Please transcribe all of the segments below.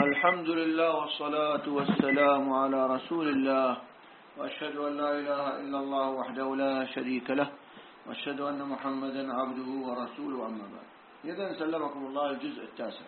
الحمد لله والصلاة والسلام على رسول الله، وأشهد أن لا إله إلا الله وحده لا شريك له، وأشهد أن محمدا عبده ورسوله، أما بعد. إذن سلمكم الله الجزء التاسع.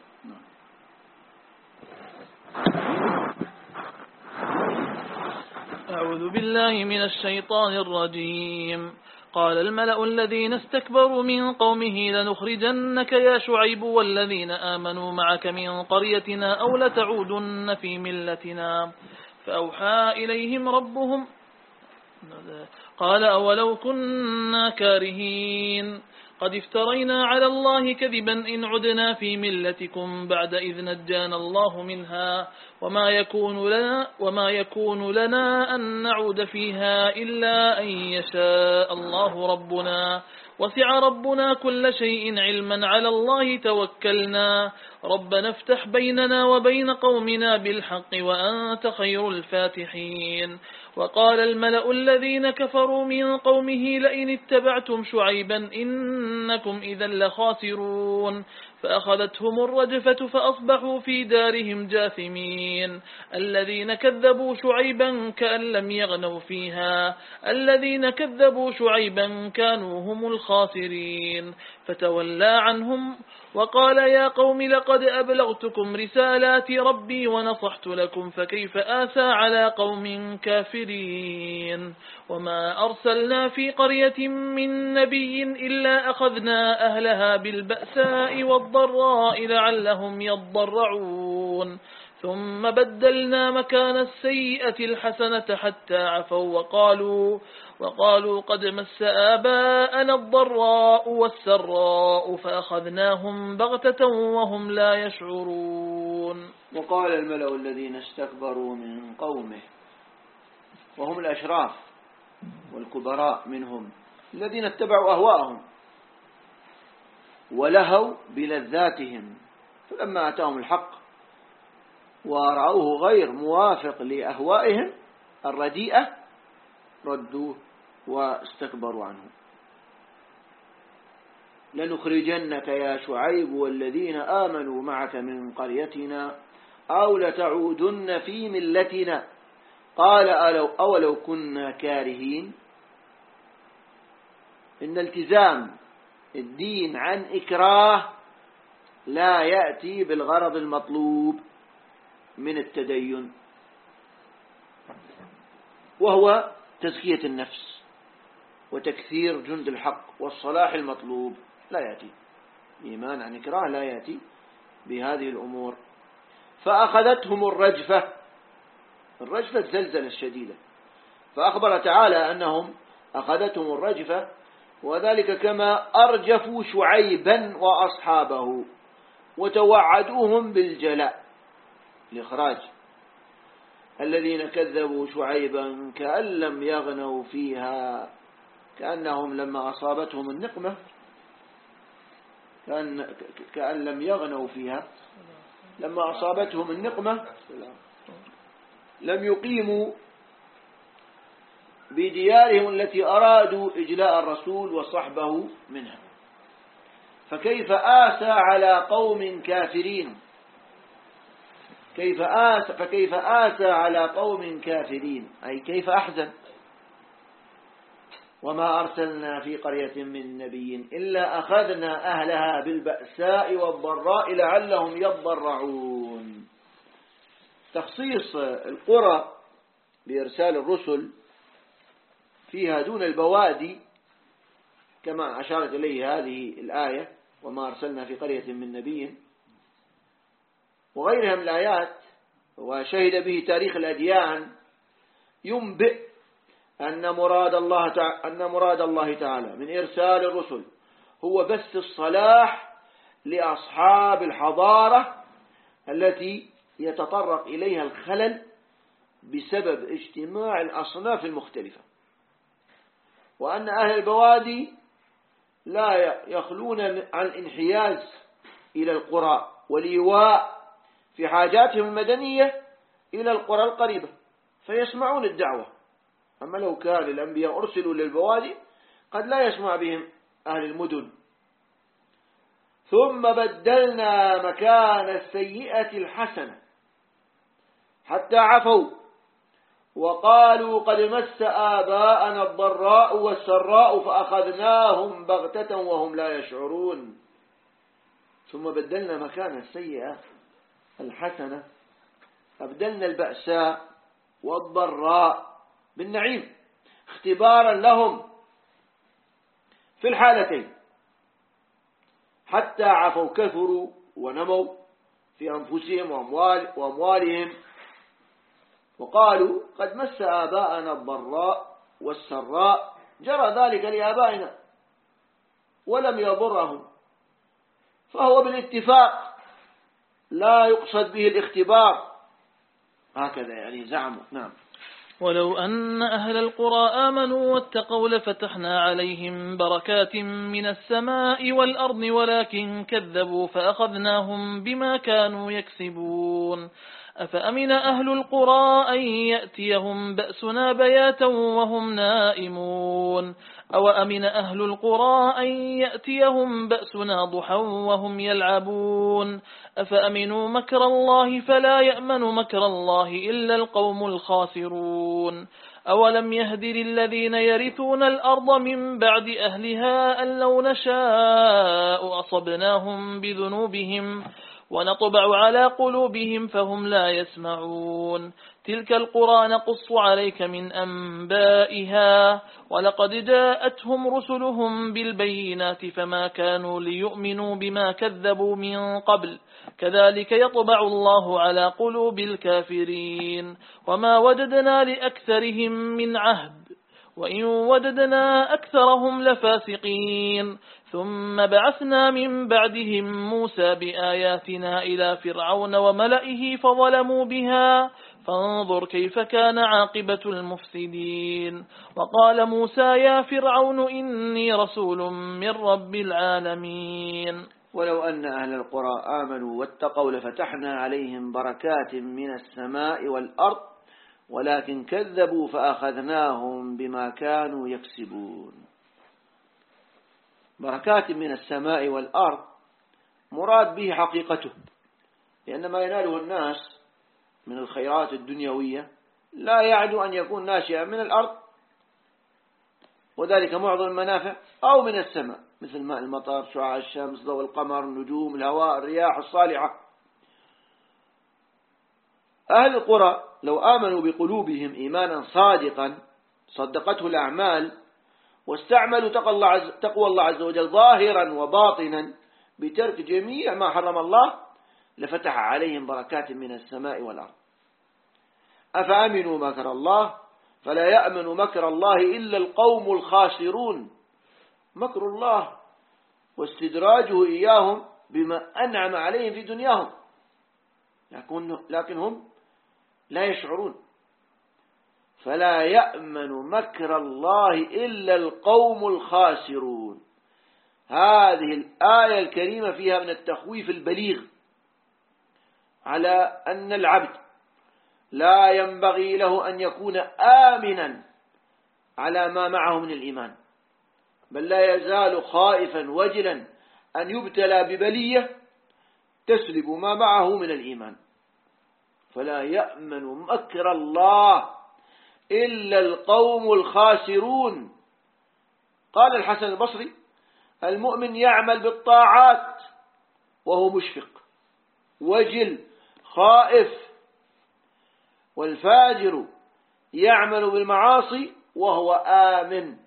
أعوذ بالله من الشيطان الرجيم. قال الملأ الذين استكبروا من قومه لنخرجنك يا شعيب والذين آمنوا معك من قريتنا أو لتعودن في ملتنا. فأوحى إليهم ربهم قال أولو كنا كارهين قد افترينا على الله كذبا إن عدنا في ملتكم بعد إذ نجانا الله منها وما يكون لنا أن نعود فيها إلا أن يشاء الله ربنا وسع ربنا كل شيء علما على الله توكلنا ربنا افتح بيننا وبين قومنا بالحق وأنت خير الفاتحين. وقال الملأ الذين كفروا من قومه لئن اتبعتم شعيبا إنكم إذا لخاسرون. فأخذتهم الرجفة فأصبحوا في دارهم جاثمين. الذين كذبوا شعيبا كأن لم يغنوا فيها الذين كذبوا شعيبا كانوا هم الخاسرين. فتولى عنهم وقال يا قوم لقد أبلغتكم رسالات ربي ونصحت لكم فكيف آسى على قوم كافرين. وما أرسلنا في قرية من نبي إلا أخذنا أهلها بالبأساء والضراء لعلهم يضرعون ثم بدلنا مكان السيئة الحسنة حتى عفوا وقالوا قد مس آباءنا الضراء والسراء فأخذناهم بغتة وهم لا يشعرون. وقال الملأ الذين استكبروا من قومه، وهم الأشراف والكبراء منهم الذين اتبعوا أهواءهم ولهوا بلذاتهم، فلما أتاهم الحق ورأوه غير موافق لأهوائهم الرديئة ردوه واستكبروا عنه. لنخرجنك يا شعيب والذين آمنوا معك من قريتنا أو لتعودن في ملتنا. قال أولو كنا كارهين. إن التزام الدين عن إكراه لا يأتي بالغرض المطلوب من التدين، وهو تزكية النفس وتكثير جند الحق والصلاح المطلوب. لا يأتي إيمان عن إكراه، لا يأتي بهذه الأمور. فأخذتهم الرجفة الزلزلة الشديدة، فأخبر تعالى أنهم أخذتهم الرجفة، وذلك كما أرجفوا شعيبا وأصحابه وتوعدوهم بالجلاء الإخراج. الذين كذبوا شعيبا كأن لم يغنوا فيها، كأنهم لما أصابتهم النقمة كأن لم يغنوا فيها، لما أصابتهم النقمة لم يقيموا بديارهم التي أرادوا إجلاء الرسول وصحبه منها. فكيف آسى على قوم كافرين، فكيف آسى على قوم كافرين، أي كيف أحزن. وما أرسلنا في قرية من نبي إلا أخذنا أهلها بالبأساء والضراء لعلهم يضرعون. تخصيص القرى بإرسال الرسل فيها دون البوادي كما أشارت إليه هذه الآية وما أرسلنا في قرية من نبي وغيرها من الآيات، وشهد به تاريخ الأديان، ينبئ أن مراد الله تعالى من إرسال الرسل هو بث الصلاح لأصحاب الحضارة التي يتطرق إليها الخلل بسبب اجتماع الأصناف المختلفة، وأن أهل البوادي لا يخلون عن الانحياز إلى القرى والإيواء في حاجاتهم المدنية إلى القرى القريبة فيسمعون الدعوة. أما لو كان الأنبياء أرسلوا للبوادي قد لا يسمع بهم أهل المدن. ثم بدلنا مكان السيئة الحسنة، حتى عفوا وقالوا قد مس آباءنا الضراء والسراء فأخذناهم بغتة وهم لا يشعرون. ثم بدلنا مكان السيئة الحسنة، أبدلنا البأساء والضراء بالنعيم اختبارا لهم في الحالتين، حتى عفوا كثروا ونموا في أنفسهم وأموالهم وقالوا قد مس آباءنا الضراء والسراء، جرى ذلك لآبائنا ولم يضرهم، فهو بالاتفاق لا يقصد به الاختبار، هكذا يعني زعموا. نعم. ولو أن أهل القرى آمنوا واتقوا لفتحنا عليهم بركات من السماء والأرض ولكن كذبوا فأخذناهم بما كانوا يكسبون. أفأمن أهل القرى أن يأتيهم بأسنا بياتا وهم نائمون أو أمن أهل القرى أن يأتيهم بأسنا ضحى وهم يلعبون أفأمنوا مكر الله فلا يأمن مكر الله إلا القوم الخاسرون. أولم يهد للذين يرثون الأرض من بعد أهلها أن لو نشاء أصبناهم بذنوبهم ونطبع على قلوبهم فهم لا يسمعون. تلك القرى نقص عليك من أنبائها ولقد جاءتهم رسلهم بالبينات فما كانوا ليؤمنوا بما كذبوا من قبل كذلك يطبع الله على قلوب الكافرين. وما وجدنا لأكثرهم من عهد وإن وجدنا أكثرهم لفاسقين. ثم بعثنا من بعدهم موسى بآياتنا إلى فرعون وملئه فظلموا بها فانظر كيف كان عاقبة المفسدين. وقال موسى يا فرعون إني رسول من رب العالمين. ولو أن أهل القرى آمنوا واتقوا لفتحنا عليهم بركات من السماء والأرض ولكن كذبوا فأخذناهم بما كانوا يكسبون. بركات من السماء والأرض مراد به حقيقته، لأن ما يناله الناس من الخيرات الدنيوية لا يعد أن يكون ناشئا من الأرض، وذلك معظم المنافع، أو من السماء مثل ماء المطر، شعاع الشمس، ضوء القمر، النجوم، الهواء، الرياح الصالحة. أهل القرى لو آمنوا بقلوبهم إيمانا صادقا صدقته الأعمال واستعملوا تقوى الله عز وجل ظاهرا وباطنا بترك جميع ما حرم الله لفتح عليهم بركات من السماء والأرض. أفأمنوا مكر الله فلا يأمن مكر الله إلا القوم الخاسرون. مكر الله واستدراجه إياهم بما أنعم عليهم في دنياهم، لكن هم لا يشعرون. فلا يأمن مكر الله إلا القوم الخاسرون. هذه الآية الكريمة فيها من التخويف البليغ على أن العبد لا ينبغي له أن يكون آمنا على ما معه من الإيمان، بل لا يزال خائفا وجلا أن يبتلى ببلية تسلب ما معه من الإيمان. فلا يأمن مكر الله إلا القوم الخاسرون. قال الحسن البصري المؤمن يعمل بالطاعات وهو مشفق وجل خائف، والفاجر يعمل بالمعاصي وهو آمن.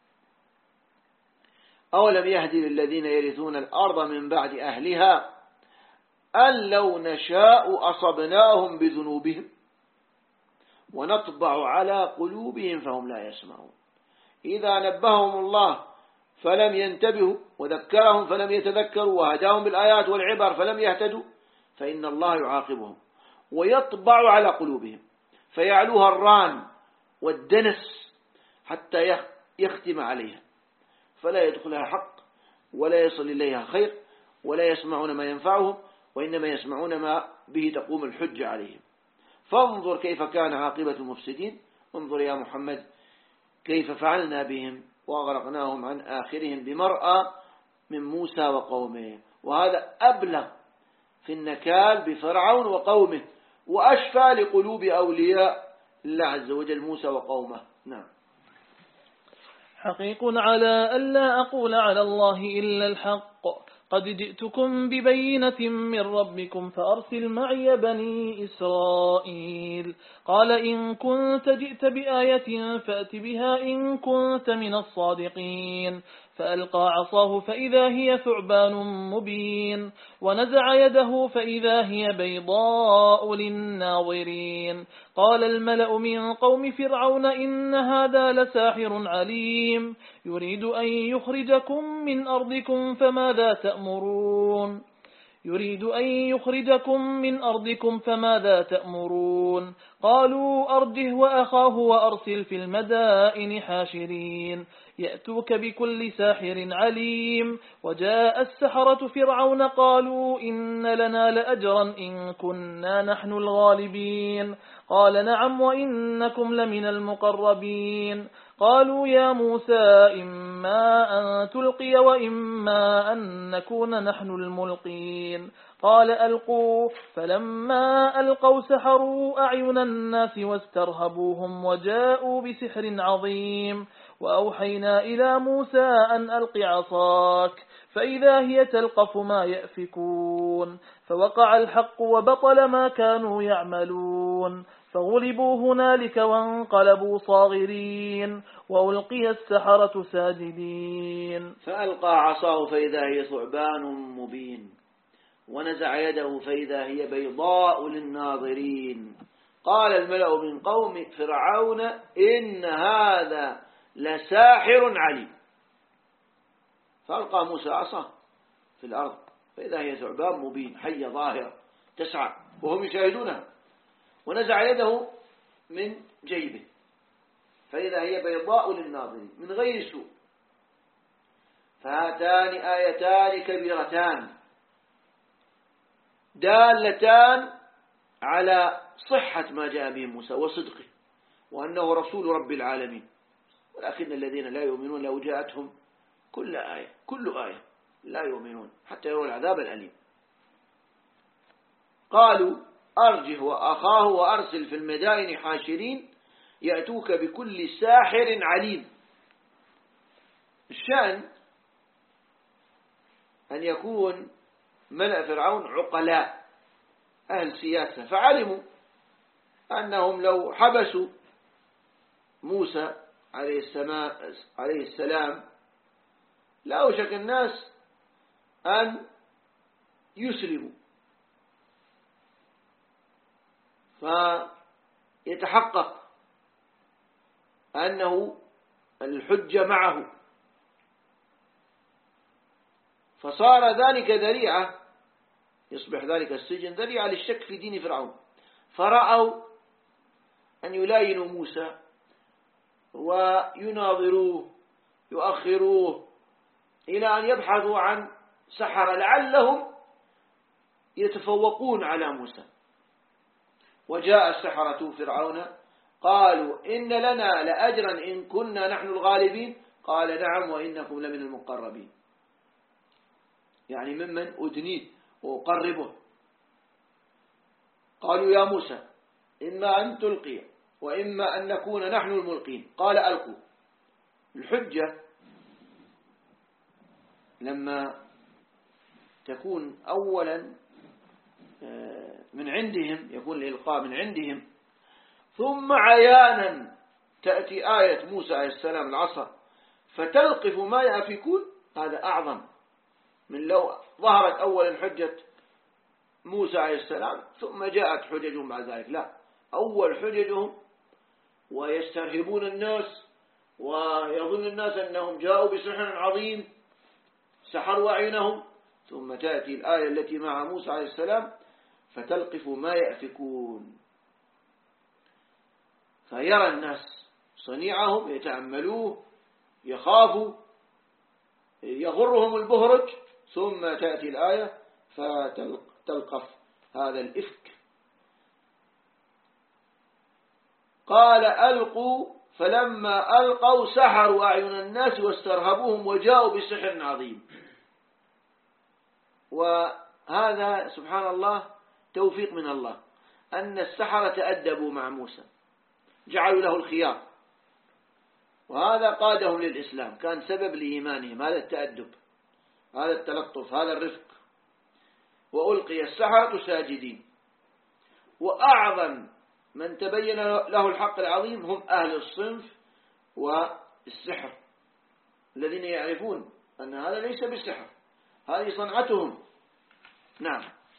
أولم يهدي للذين يرثون الأرض من بعد أهلها أن لو نشاء أصبناهم بذنوبهم ونطبع على قلوبهم فهم لا يسمعون. إذا نبههم الله فلم ينتبهوا وذكرهم فلم يتذكروا وهداهم بالآيات والعبر فلم يهتدوا فإن الله يعاقبهم ويطبع على قلوبهم فيعلوها الران والدنس حتى يختم عليها فلا يدخلها حق ولا يصل إليها خير ولا يسمعون ما ينفعهم وإنما يسمعون ما به تقوم الحجة عليهم. فانظر كيف كان عاقبة المفسدين. انظر يا محمد كيف فعلنا بهم وأغرقناهم عن آخرهم بمرأى من موسى وقومه. وهذا أبلغ في النكال بفرعون وقومه وأشفى لقلوب أولياء الله عز وجل موسى وقومه. نعم. حقيق على ألا أقول على الله إلا الحق، قد جئتكم ببينة من ربكم فأرسل معي بني إسرائيل. قال إن كنت جئت بآية فأت بها إن كنت من الصادقين. فألقى عصاه فإذا هي ثعبان مبين، ونزع يده فإذا هي بيضاء للناظرين. قال الملأ من قوم فرعون إن هذا لساحر عليم، يريد أن يخرجكم من أرضكم فماذا تأمرون. فماذا تأمرون. قالوا أرجه وأخاه وأرسل في المدائن حاشرين يأتوك بكل ساحر عليم. وجاء السحرة فرعون قالوا إن لنا لأجرا إن كنا نحن الغالبين. قال نعم وإنكم لمن المقربين. قالوا يا موسى إما أن تلقي وإما أن نكون نحن الملقين. قال ألقوا. فلما ألقوا سحروا أعين الناس واسترهبوهم وجاءوا بسحر عظيم. وأوحينا إلى موسى أن ألق عصاك فإذا هي تلقف ما يأفكون. فوقع الحق وبطل ما كانوا يعملون. فغلبوا هنالك وانقلبوا صاغرين وألقي السحرة ساجدين. فألقى عصاه فإذا هي ثعبان مبين، ونزع يده فإذا هي بيضاء للناظرين. قال الملأ من قوم فرعون إن هذا لساحر عليم. فألقى موسى عصاه في الأرض فإذا هي ثعبان مبين، حية ظاهرة تسعى وهم يشاهدونها. ونزع يده من جيبه فإذا هي بيضاء للناظرين من غير سوء. فهاتان آيتان كبيرتان دالتان على صحة ما جاء به موسى وصدقه وأنه رسول رب العالمين. ولكن الذين لا يؤمنون لو جاءتهم كل آية لا يؤمنون حتى يروا العذاب الأليم. قالوا أرجه وأخاه وأرسل في المدائن حاشرين يأتوك بكل ساحر عليم. الشأن أن يكون ملأ فرعون عقلاء أهل سياسة، فعلموا أنهم لو حبسوا موسى عليه السلام لا أوشك الناس أن يسلموا، فيتحقق أنه الحجة معه، فصار ذلك ذريعة، يصبح ذلك السجن ذريعة للشك في دين فرعون. فرأوا أن يلاينوا موسى ويناظروه يؤخروه إلى أن يبحثوا عن سحرة لعلهم يتفوقون على موسى. وجاء السحرة فرعون قالوا إن لنا لأجرا إن كنا نحن الغالبين. قال نعم وإنكم لمن المقربين، يعني ممن أدنيه وأقربه. قالوا يا موسى إما أن تلقي وإما أن نكون نحن الملقين. قال ألقوا. الحجة لما تكون أولا من عندهم، يكون الإلقاء من عندهم، ثم عيانا تأتي آية موسى عليه السلام العصا فتلقف ما يأفكون، هذا أعظم من لو ظهرت أولا حجة موسى عليه السلام ثم جاءت حججهم بعد ذلك. لا، أول حججهم ويسترهبون الناس ويظن الناس أنهم جاءوا بسحر عظيم سحروا أعينهم، ثم تأتي الآية التي مع موسى عليه السلام فتلقف ما يأفكون، فيرى الناس صنيعهم يتأملوه يخافوا يغرهم البهرج، ثم تأتي الآية فتلقف هذا الإفك. قال ألقوا فلما ألقوا سحروا أعين الناس واسترهبوهم وجاءوا بسحر عظيم. وهذا سبحان الله توفيق من الله، أن السحرة تأدبوا مع موسى، جعلوا له الخيار، وهذا قادهم للإسلام، كان سبب لإيمانهم، هذا التأدب، هذا التلطف، هذا الرفق. وألقي السحرة ساجدين. وأعظم من تبين له الحق العظيم هم أهل الصنف والسحر، الذين يعرفون أن هذا ليس بالسحر، هذه صنعتهم. نعم.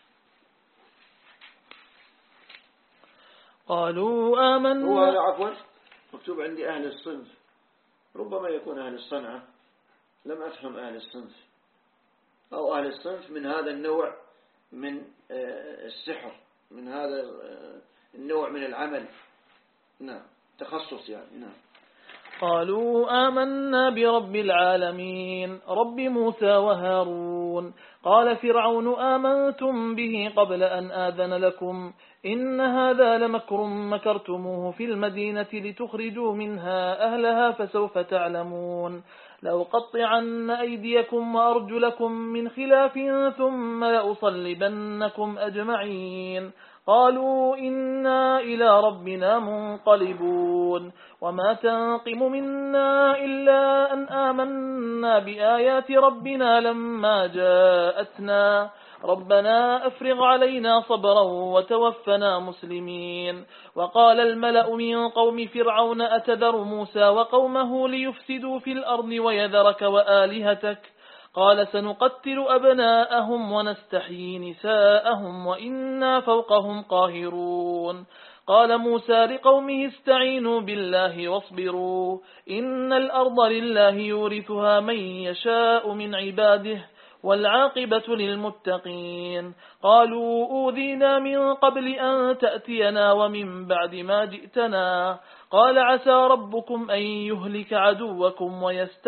قالوا آمنا. هو هذا عفوا مكتوب عندي أهل الصنف، ربما يكون أهل الصنعة، لم أفهم أهل الصنف، أو أهل الصنف من هذا النوع من السحر، من هذا النوع من العمل. نعم، تخصص يعني. نعم. قالوا آمنا برب العالمين رب موسى وهارون. قال فرعون آمنتم به قبل أن آذن لكم إن هذا لمكر مكرتموه في المدينة لتخرجوا منها أهلها فسوف تعلمون لأقطعن أيديكم وأرجلكم من خلاف ثم لأصلبنكم أجمعين. قالوا إنا إلى ربنا منقلبون وما تنقم منا إلا أن آمنا بآيات ربنا لما جاءتنا ربنا أفرغ علينا صبرا وتوفنا مسلمين. وقال الملأ من قوم فرعون أتذر موسى وقومه ليفسدوا في الأرض ويذرك وآلهتك قال سنقتل أبناءهم ونستحيي نساءهم وإنا فوقهم قاهرون. قال موسى لقومه استعينوا بالله واصبروا إن الأرض لله يورثها من يشاء من عباده والعاقبة للمتقين. قالوا أوذينا من قبل أن تأتينا ومن بعد ما جئتنا قال عسى ربكم أن يهلك عدوكم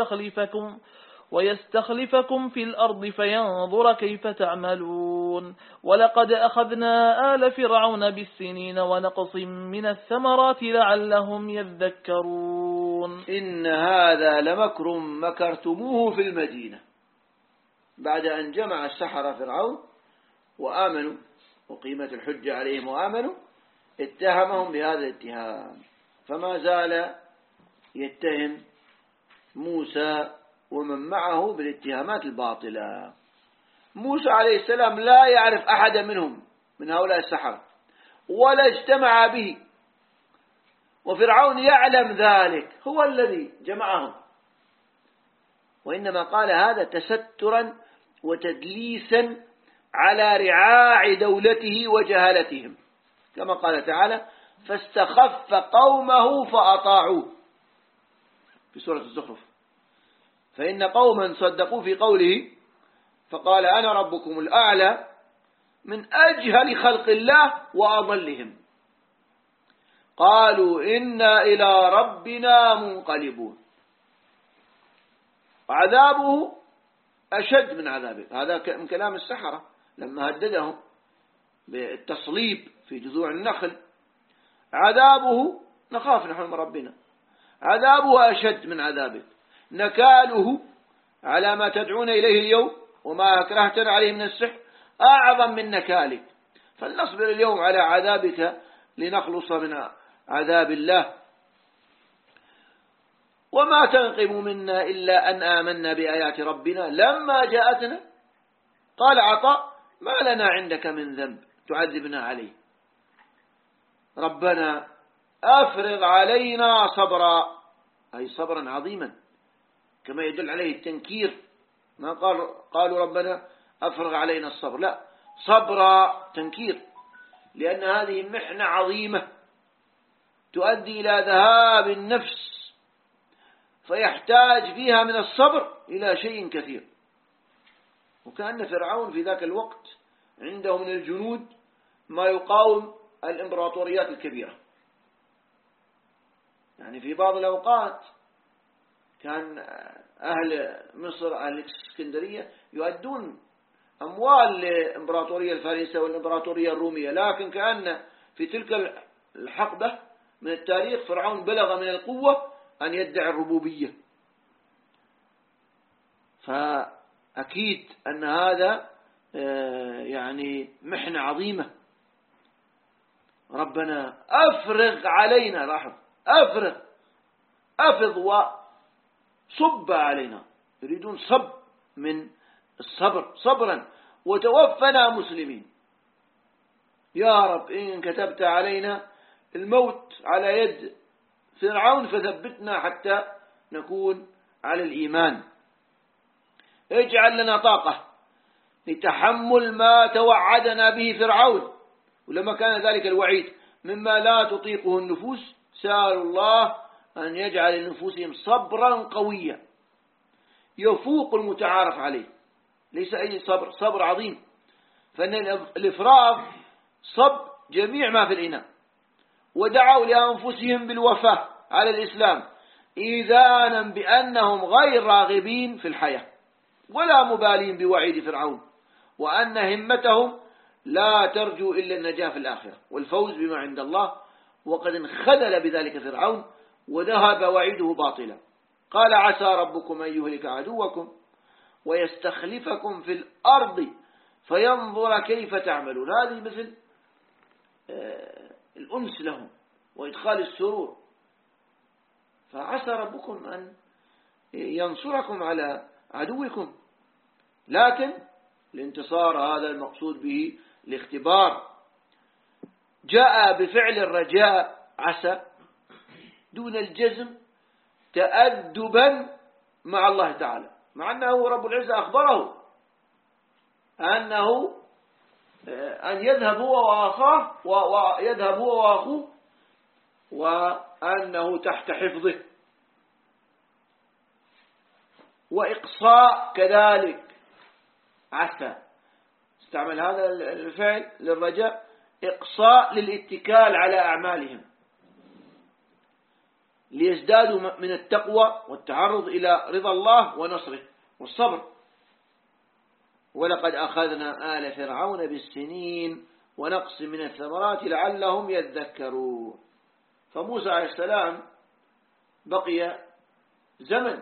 ويستخلفكم في الأرض فينظر كيف تعملون. ولقد أخذنا آل فرعون بالسنين ونقص من الثمرات لعلهم يذكرون. إن هذا لمكر مكرتموه في المدينة. بعد أن جمع السحرة فرعون وآمنوا وقيمة الحجة عليهم وآمنوا، اتهمهم بهذا الاتهام، فما زال يتهم موسى ومن معه بالاتهامات الباطلة. موسى عليه السلام لا يعرف أحدا منهم من هؤلاء السحرة ولا اجتمع به، وفرعون يعلم ذلك، هو الذي جمعهم، وإنما قال هذا تسترا وتدليسا على رعاع دولته وجهالتهم، كما قال تعالى فاستخف قومه فأطاعوه في سورة الزخرف. فإن قوما صدقوا في قوله فقال أنا ربكم الأعلى من أجهل خلق الله وأضلهم. قالوا إنا إلى ربنا منقلبون. وعذابه أشد من عذابه. هذا من كلام السحرة لما هددهم بالتصليب في جذوع النخل. عذابه نخاف نحن من ربنا، عذابه أشد من عذابه. نكاله على ما تدعون إليه اليوم وما أكرهتنا عليه من السحر أعظم من نكالك، فلنصبر اليوم على عذابك لنخلص من عذاب الله. وما تنقم منا إلا أن آمنا بآيات ربنا لما جاءتنا. قال عطاء ما لنا عندك من ذنب تعذبنا عليه، ربنا أفرغ علينا صبرا، أي صبرا عظيما، كما يدل عليه التنكير. ما قالوا ربنا أفرغ علينا الصبر، لا، صبرا تنكير، لأن هذه المحنة عظيمة تؤدي إلى ذهاب النفس، فيحتاج فيها من الصبر إلى شيء كثير. وكأن فرعون في ذاك الوقت عنده من الجنود ما يقاوم الإمبراطوريات الكبيرة. يعني في بعض الأوقات كان أهل مصر، أهل الإسكندرية يؤدون أموال للإمبراطورية الفارسية والإمبراطورية الرومية، لكن كأن في تلك الحقبة من التاريخ فرعون بلغ من القوة أن يدعي الربوبية. فأكيد أن هذا يعني محنة عظيمة. ربنا أفرغ علينا، لاحظ أفض وصب علينا، يريدون صب من الصبر، صبرا، وتوفنا مسلمين. يا رب إن كتبت علينا الموت على يد فرعون فثبتنا حتى نكون على الإيمان. اجعل لنا طاقة لتحمل ما توعدنا به فرعون. ولما كان ذلك الوعيد مما لا تطيقه النفوس، سألوا الله أن يجعل لنفوسهم صبرا قويا يفوق المتعارف عليه، ليس أي صبر، صبر عظيم. فإن الإفراغ صب جميع ما في الإناء، ودعوا لأنفسهم بالوفاة على الإسلام إذانا بأنهم غير راغبين في الحياة ولا مبالين بوعيد فرعون، وأن همتهم لا ترجو إلا النجاة في الآخرة والفوز بما عند الله. وقد انخذل بذلك فرعون وذهب وعيده باطلا. قال عسى ربكم أن يهلك عدوكم ويستخلفكم في الأرض فينظر كيف تعملون. هذه مثل الأنس لهم وإدخال السرور. فعسى ربكم أن ينصركم على عدوكم، لكن الانتصار هذا المقصود به الاختبار. جاء بفعل الرجاء عسى دون الجزم تأدبا مع الله تعالى، مع أنه رب العزة أخبره أنه أن يذهب هو وأخاه ويذهب هو وأخوه وأنه تحت حفظه. وإقصاء كذلك عسى، استعمل هذا الفعل للرجاء، إقصاء للاتكال على أعمالهم ليزدادوا من التقوى والتعرض إلى رضا الله ونصره والصبر. ولقد أخذنا آل فرعون بالسنين ونقص من الثمرات لعلهم يذكرون. فموسى عليه السلام بقي زمن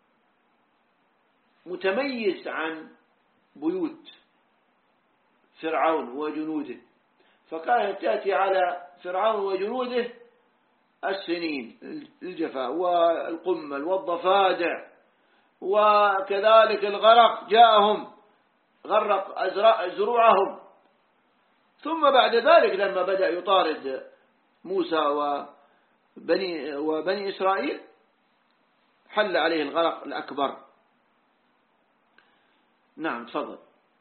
متميز عن بيوت فرعون وجنوده، فكانت تأتي على فرعون وجنوده السنين، الجفاء والقمل والضفادع، وكذلك الغرق جاءهم، غرق زروعهم. ثم بعد ذلك لما بدأ يطارد موسى وبني إسرائيل حل عليه الغرق الأكبر. نعم تفضل.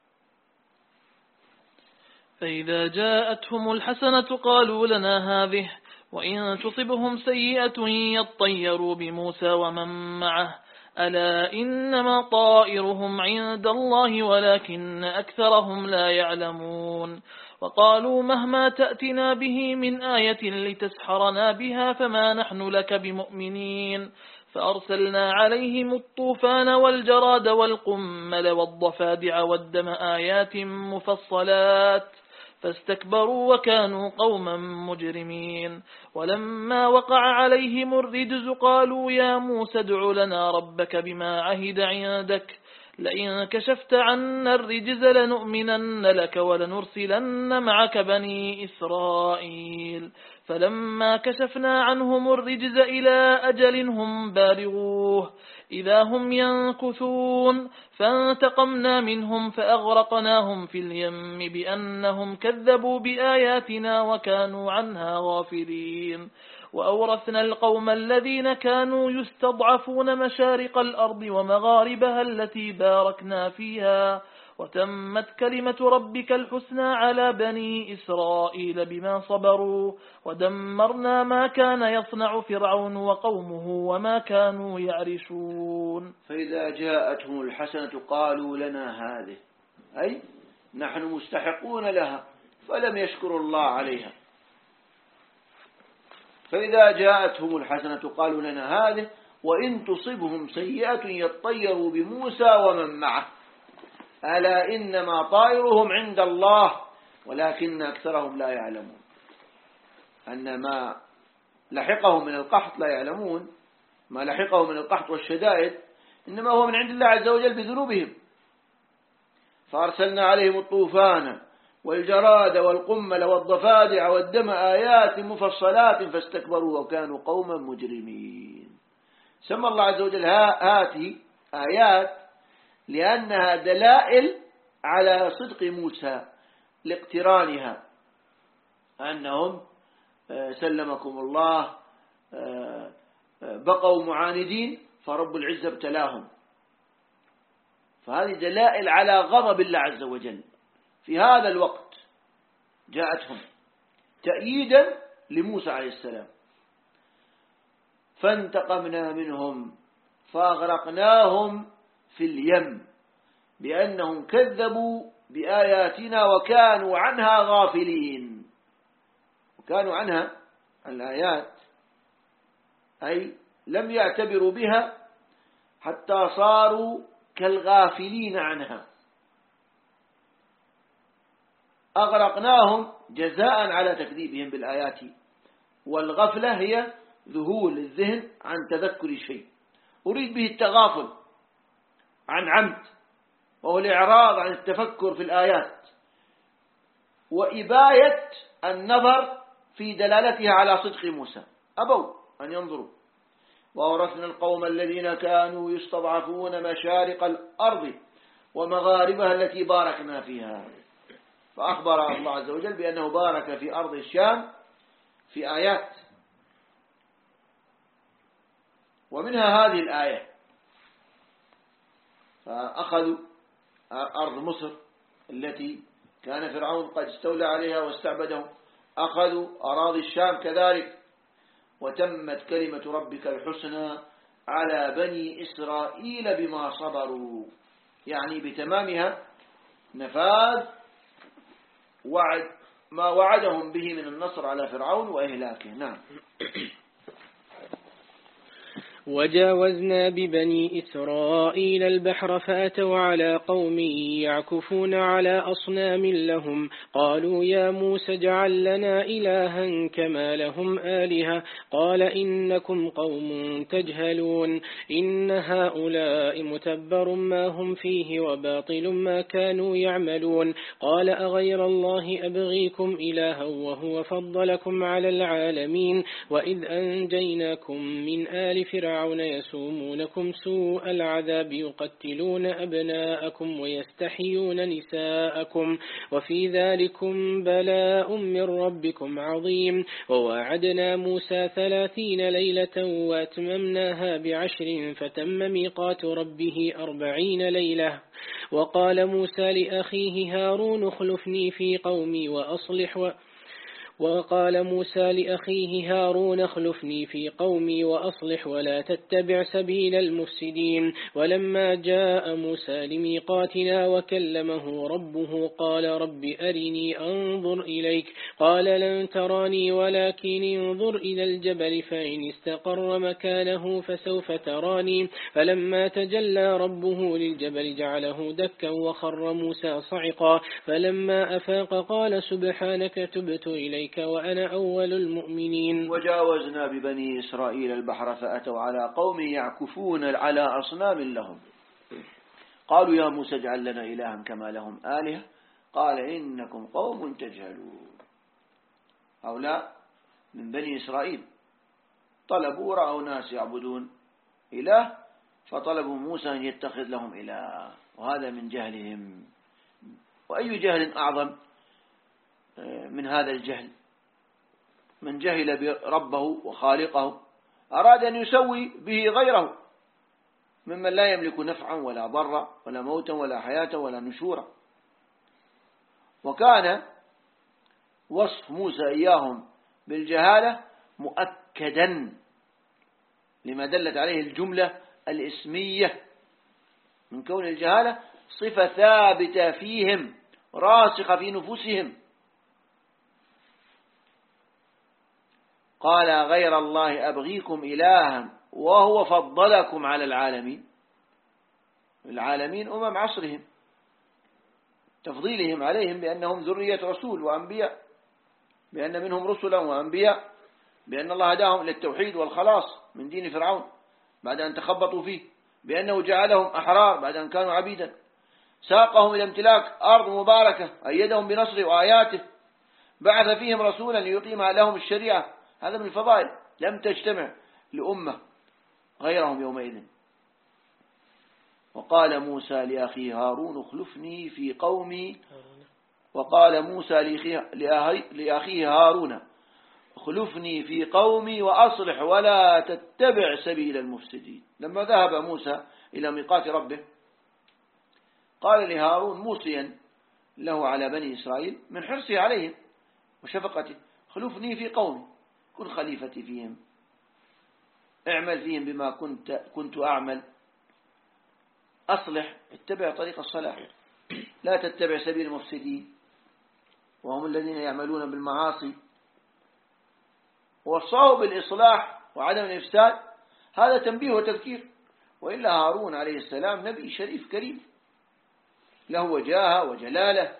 فإذا جاءتهم الحسنة قالوا لنا هذه، وإن تصبهم سيئة يطيروا بموسى ومن معه، ألا إنما طائرهم عند الله ولكن أكثرهم لا يعلمون. وقالوا مهما تأتنا به من آية لتسحرنا بها فما نحن لك بمؤمنين. فأرسلنا عليهم الطوفان والجراد والقمل والضفادع والدم آيات مفصلات فاستكبروا وكانوا قوما مجرمين. ولما وقع عليهم الرجز قالوا يا موسى ادع لنا ربك بما عهد عندك لئن كشفت عنا الرجز لنؤمنن لك ولنرسلن معك بني إسرائيل. فلما كشفنا عنهم الرجز إلى أجل هم بالغوه إذا هم ينكثون فانتقمنا منهم فأغرقناهم في اليم بأنهم كذبوا بآياتنا وكانوا عنها غافلين. وأورثنا القوم الذين كانوا يستضعفون مشارق الأرض ومغاربها التي باركنا فيها وتمت كلمة ربك الحسنى على بني إسرائيل بما صبروا ودمرنا ما كان يصنع فرعون وقومه وما كانوا يعرشون. فإذا جاءتهم الحسنة قالوا لنا هذه، أي نحن مستحقون لها فلم يشكروا الله عليها. فإذا جاءتهم الحسنة قالوا لنا هذه وإن تصبهم سيئة يطيروا بموسى ومن معه ألا إنما طائرهم عند الله ولكن أكثرهم لا يعلمون. أن ما لحقهم من القحط لا يعلمون، ما لحقهم من القحط والشدائد إنما هو من عند الله عز وجل بذنوبهم. فأرسلنا عليهم الطوفان والجراد والقمل والضفادع والدم آيات مفصلات فاستكبروا وكانوا قوما مجرمين. سمى الله عز وجل هذه آيات لأنها دلائل على صدق موسى لاقترانها، أنهم سلمكم الله بقوا معاندين فرب العزة ابتلاهم. فهذه دلائل على غضب الله عز وجل في هذا الوقت جاءتهم تأييدا لموسى عليه السلام. فانتقمنا منهم فأغرقناهم في اليم بأنهم كذبوا بآياتنا وكانوا عنها غافلين. وكانوا عنها الآيات أي لم يعتبروا بها حتى صاروا كالغافلين عنها. أغرقناهم جزاء على تكذيبهم بالآيات، والغفلة هي ذهول الذهن عن تذكر شيء، أريد به التغافل عن عمد، وهو الإعراض عن التفكر في الآيات وإباية النظر في دلالتها على صدق موسى، أبوا أن ينظروا. وأورثنا القوم الذين كانوا يستضعفون مشارق الأرض ومغاربها التي باركنا فيها. فأخبر الله عز وجل بأنه بارك في أرض الشام في آيات، ومنها هذه الآية. فأخذوا أرض مصر التي كان فرعون قد استولى عليها واستعبدهم، أخذوا أراضي الشام كذلك، وتمت كلمة ربك الحسنى على بني إسرائيل بما صبروا، يعني بتمامها نفاذ ما وعدهم به من النصر على فرعون وإهلاكه. نعم. وجاوزنا ببني إسرائيل البحر فأتوا على قوم يعكفون على أصنام لهم قالوا يا موسى اجعل لنا إلها كما لهم آلهة قال إنكم قوم تجهلون إن هؤلاء متبر ما هم فيه وباطل ما كانوا يعملون قال أغير الله أبغيكم إلها وهو فضلكم على العالمين وإذ أنجيناكم من آل فرعون يسومونكم سوء العذاب يقتلون أبناءكم ويستحيون نساءكم وفي ذلكم بلاء من ربكم عظيم وواعدنا موسى 30 ليلة وأتممناها ب10 فتم ميقات ربه 40 ليلة وقال موسى لأخيه هارون اخلفني في قومي وأصلح ولا تتبع سبيل المفسدين ولما جاء موسى لميقاتنا وكلمه ربه قال رب أرني أنظر إليك قال لن تراني ولكن انظر إلى الجبل فإن استقر مكانه فسوف تراني فلما تجلى ربه للجبل جعله دكا وخر موسى صعقا فلما أفاق قال سبحانك تبت إليك وأنا أول المؤمنين. وجاوزنا ببني إسرائيل البحر فأتوا على قوم يعكفون على أصنام لهم قالوا يا موسى اجعل لنا إلها كما لهم آلهة قال إنكم قوم تجهلون. هؤلاء من بني إسرائيل طلبوا رأوا ناس يعبدون إله فطلبوا موسى أن يتخذ لهم إله، وهذا من جهلهم. وأي جهل أعظم من هذا الجهل؟ من جهل بربه وخالقه أراد أن يسوي به غيره ممن لا يملك نفعا ولا ضرا ولا موتا ولا حياة ولا نشورا. وكان وصف موسى إياهم بالجهالة مؤكدا لما دلت عليه الجملة الإسمية من كون الجهالة صفة ثابتة فيهم راسخة في نفوسهم. قال غير الله أبغيكم إلها وهو فضلكم على العالمين. العالمين أمم عصرهم، تفضيلهم عليهم بأنهم ذرية رسول وأنبياء، بأن منهم رسلا وأنبياء، بأن الله هداهم للتوحيد والخلاص من دين فرعون بعد أن تخبطوا فيه، بأنه جعلهم أحرار بعد أن كانوا عبيدا، ساقهم إلى امتلاك أرض مباركة، أيدهم بنصره وآياته، بعث فيهم رسولا ليقيم لهم الشريعة. هذا من الفضائل لم تجتمع لأمة غيرهم يومئذ. وقال موسى لأخيه هارون اخلفني في قومي وقال موسى لأخيه هارون اخلفني في قومي وأصلح ولا تتبع سبيل المفسدين. لما ذهب موسى إلى ميقات ربه قال لهارون موصيا له على بني إسرائيل من حرصه عليهم وشفقته: خلفني في قومي، كن خليفتي فيهم، اعمل فيهم بما كنت أعمل، أصلح، اتبع طريق الصلاح، لا تتبع سبيل المفسدين وهم الذين يعملون بالمعاصي. ووصاه بالإصلاح وعدم الإفساد، هذا تنبيه وتذكير. وإلا هارون عليه السلام نبي شريف كريم له وجاهة وجلالة،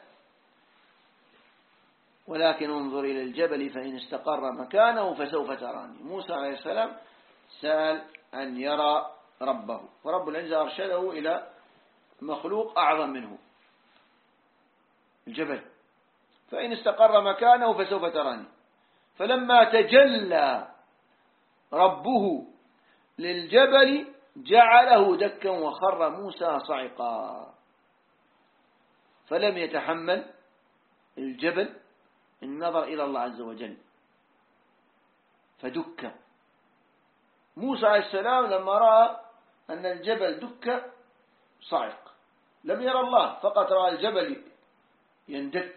ولكن انظر إلى الجبل فإن استقر مكانه فسوف تراني. موسى عليه السلام سأل أن يرى ربه، ورب العزة أرشده إلى مخلوق أعظم منه الجبل، فإن استقر مكانه فسوف تراني. فلما تجلى ربه للجبل جعله دكا وخر موسى صعقا، فلم يتحمل الجبل النظر إلى الله عز وجل فدك. موسى عليه السلام لما رأى أن الجبل دك صعق، لم يرى الله، فقط رأى الجبل يندك.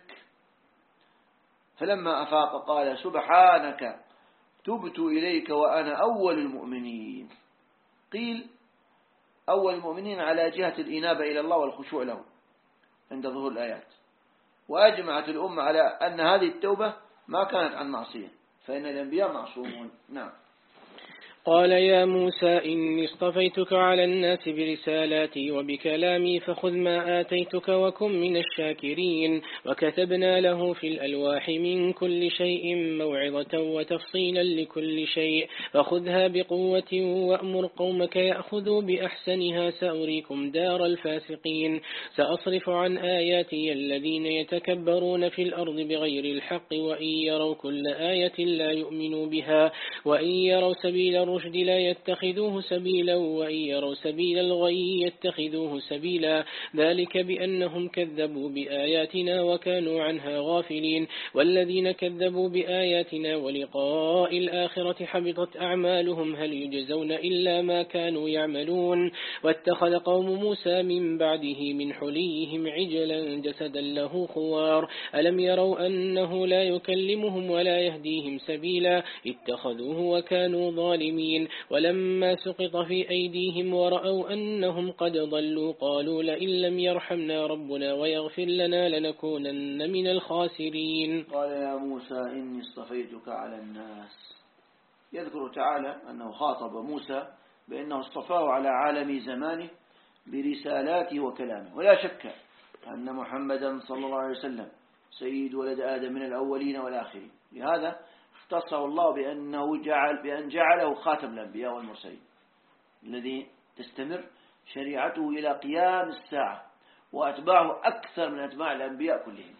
فلما أفاق قال: سبحانك تبت إليك وأنا أول المؤمنين. قيل أول المؤمنين على جهة الإنابة إلى الله والخشوع له عند ظهور الآيات. وأجمعت الأمة على أن هذه التوبة ما كانت عن معصية، فإن الأنبياء معصومون. نعم. قال: يا موسى إني اصطفيتك على الناس برسالاتي وبكلامي فخذ ما آتيتك وكن من الشاكرين. وكتبنا له في الألواح من كل شيء موعظة وتفصيلا لكل شيء فخذها بقوة وأمر قومك يأخذوا بأحسنها سأريكم دار الفاسقين. سأصرف عن آياتي الذين يتكبرون في الأرض بغير الحق وإن يروا كل آية لا يؤمنوا بها وإن يروا سبيل الرشد لا يتخذوه سبيلا وإن يروا سبيل الغي يتخذوه سبيلا. ذلك بأنهم كذبوا بآياتنا وكانوا عنها غافلين. والذين كذبوا بآياتنا ولقاء الآخرة حبطت أعمالهم هل يجزون إلا ما كانوا يعملون. واتخذ قوم موسى من بعده من حليهم عجلا جسدا له خوار ألم يروا أنه لا يكلمهم ولا يهديهم سبيلا اتخذوه وكانوا ظالمين. ولما سقط في أيديهم ورأوا أنهم قد ضلوا قالوا لئن لم يرحمنا ربنا ويغفر لنا لنكونن من الخاسرين. قال: يا موسى إني اصطفيتك على الناس. يذكر تعالى أنه خاطب موسى بأنه اصطفاه على عالم زمانه برسالاته وكلامه. ولا شك أن محمدا صلى الله عليه وسلم سيد ولد آدم من الأولين والآخرين، لهذا اختصه الله بأن جعله خاتم الأنبياء والمرسلين الذي تستمر شريعته إلى قيام الساعة، وأتباعه أكثر من أتباع الأنبياء كلهم،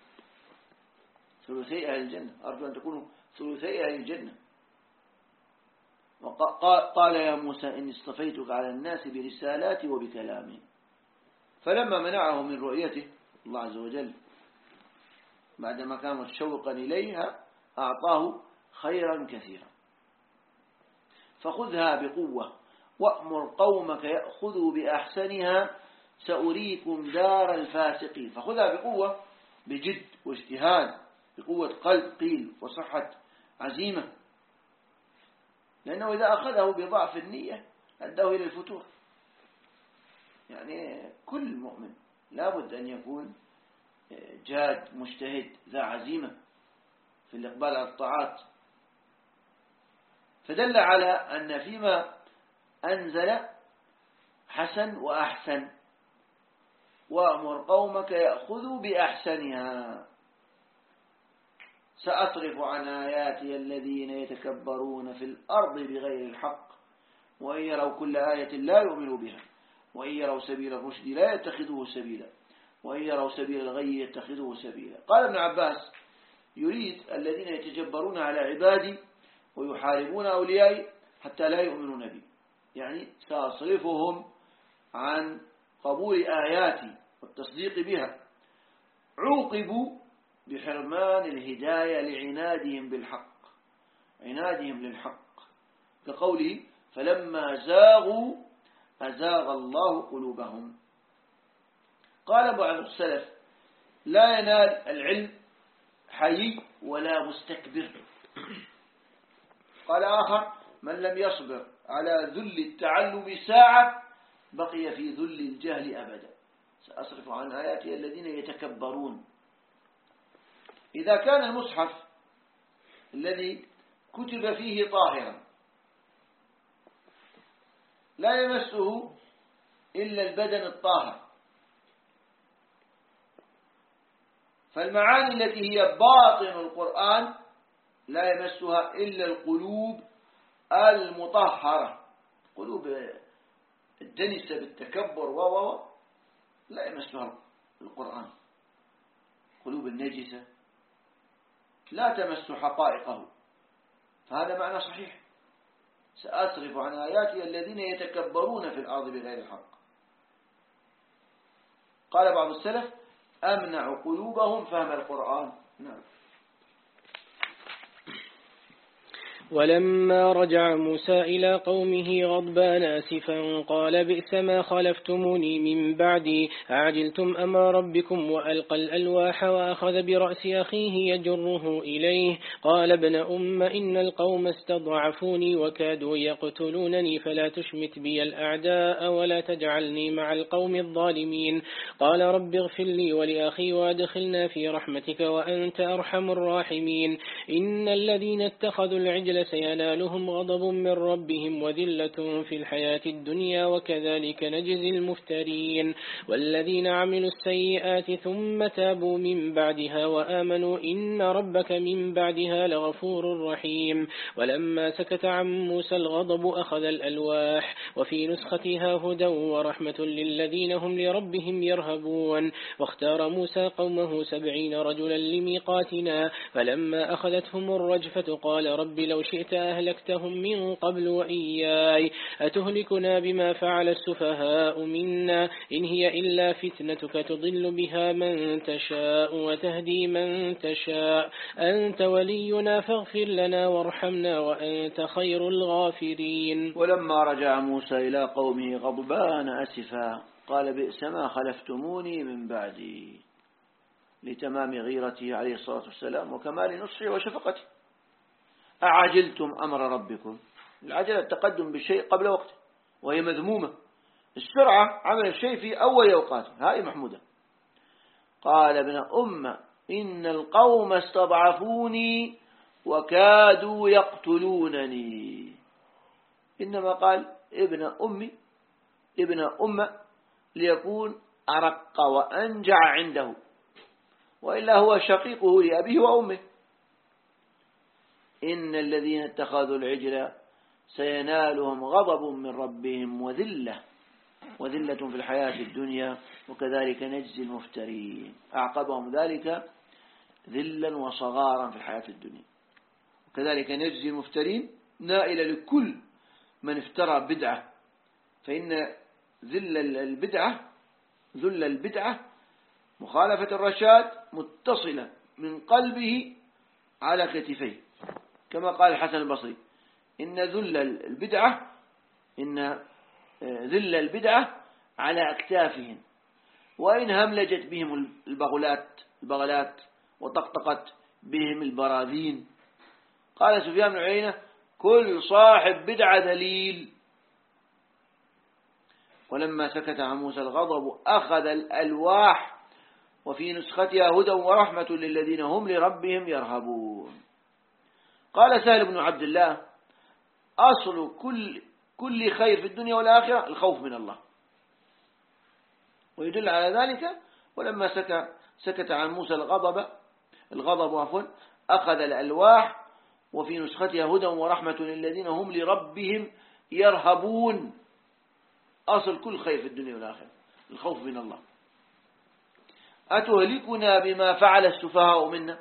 ثلثي أهل الجنة. أرجو أن تكونوا ثلثي أهل الجنة. قال: يا موسى إني اصطفيتك على الناس برسالاتي وبكلامي. فلما منعه من رؤيته الله عز وجل بعدما كان متشوقا إليها أعطاه خيرا كثيرا. فخذها بقوة وأمر قومك يأخذوا بأحسنها سأريكم دار الفاسقين. فخذها بقوة، بجد واجتهاد، بقوة قلب قيل وصحة عزيمة، لأنه إذا أخذه بضعف النية أداه إلى الفتور. يعني كل مؤمن لابد أن يكون جاد مجتهد ذا عزيمة في الإقبال على الطاعات. فدل على أن فيما أنزل حسن وأحسن. وأمر قومك يأخذوا بأحسنها. سأصرف عن آياتي الذين يتكبرون في الأرض بغير الحق وإن يروا كل آية لا يؤمنوا بها وإن يروا سبيل الرشد لا يتخذوه سبيلا وإن يروا سبيل الغي يتخذوه سبيلا. قال ابن عباس يريد الذين يتجبرون على عبادي ويحاربون أوليائي حتى لا يؤمنون بي، يعني سأصرفهم عن قبول آياتي والتصديق بها. عوقبوا بحرمان الهداية لعنادهم بالحق، عنادهم للحق، كقوله فلما زاغوا أزاغ الله قلوبهم. قال بعض السلف لا ينال العلم حي ولا مستكبر. قال آخر من لم يصبر على ذل التعلم ساعة بقي في ذل الجهل أبدا. سأصرف عن آياتي الذين يتكبرون. إذا كان المصحف الذي كتب فيه طاهرا لا يمسه إلا البدن الطاهر، فالمعاني التي هي باطن القرآن لا يمسها إلا القلوب المطهرة، قلوب الدنسة بالتكبر لا يمسها القرآن. قلوب النجسة لا تمس حقائقه، فهذا معنى صحيح. سأصرف عن آياتي الذين يتكبرون في الأرض بغير الحق. قال بعض السلف أمنع قلوبهم فهم القرآن. نعم. ولما رجع موسى إلى قومه غضبان آسفا قال بئس ما خلفتموني من بعدي أعجلتم أمر ربكم وألقى الألواح وأخذ برأس أخيه يجره إليه قال ابن إن القوم استضعفوني وكادوا يقتلونني فلا تشمت بي الأعداء ولا تجعلني مع القوم الظالمين. قال رب اغفر لي ولأخي وادخلنا في رحمتك وأنت أرحم الراحمين. إن الذين اتخذوا العجل سينالهم غضب من ربهم وذلة في الحياة الدنيا وكذلك نجزي المفترين. والذين عملوا السيئات ثم تابوا من بعدها وآمنوا إن ربك من بعدها لغفور رحيم. ولما سكت عن موسى الغضب أخذ الألواح وفي نسختها هدى ورحمة للذين هم لربهم يرهبون. واختار موسى قومه 70 رجلا لميقاتنا فلما أخذتهم الرجفة قال رب لو شئت أهلكتهم من قبل وإياي أتهلكنا بما فعل السفهاء منا إن هي إلا فتنتك تضل بها من تشاء وتهدي من تشاء أنت ولينا فاغفر لنا وارحمنا وأنت خير الغافرين. ولما رجع موسى إلى قومه غضبان أسفا قال بئس ما خلفتموني من بعدي، لتمام غيرته عليه الصلاة والسلام وكمال نصحه وشفقته. أعجلتم أمر ربكم، العجلة التقدم بالشيء قبل وقته وهي مذمومة، السرعة عمل الشيء في أول أوقاته هذه محمودة. قال ابن إن القوم استضعفوني وكادوا يقتلونني. إنما قال ابن أم ليكون أرق وأنجع عنده، وإلا هو شقيقه لأبيه وأمه. إن الذين اتخذوا العجل سينالهم غضب من ربهم وذلة في الحياة الدنيا وكذلك نجزي المفترين. أعقبهم ذلك ذلا وصغارا في الحياة الدنيا وكذلك نجزي المفترين، نائلة لكل من افترى بدعة، فإن ذل البدعة مخالفة الرشاد متصلة من قلبه على كتفيه، كما قال الحسن البصري إن ذل البدعة على أكتافهم وإن هملجت بهم البغلات وطقطقت بهم البراذين. قال سفيان بن عيينة كل صاحب بدعة دليل. ولما سكت عن موسى الغضب أخذ الألواح وفي نسختها هدى ورحمة للذين هم لربهم يرهبون. قال سهل بن عبد الله أصل كل خير في الدنيا والآخرة الخوف من الله، ويدل على ذلك ولما سكت عن موسى الغضب أخذ الألواح وفي نسختها هدى ورحمة للذين هم لربهم يرهبون. أصل كل خير في الدنيا والآخرة الخوف من الله. أتهلكنا بما فعل السفهاء منا؟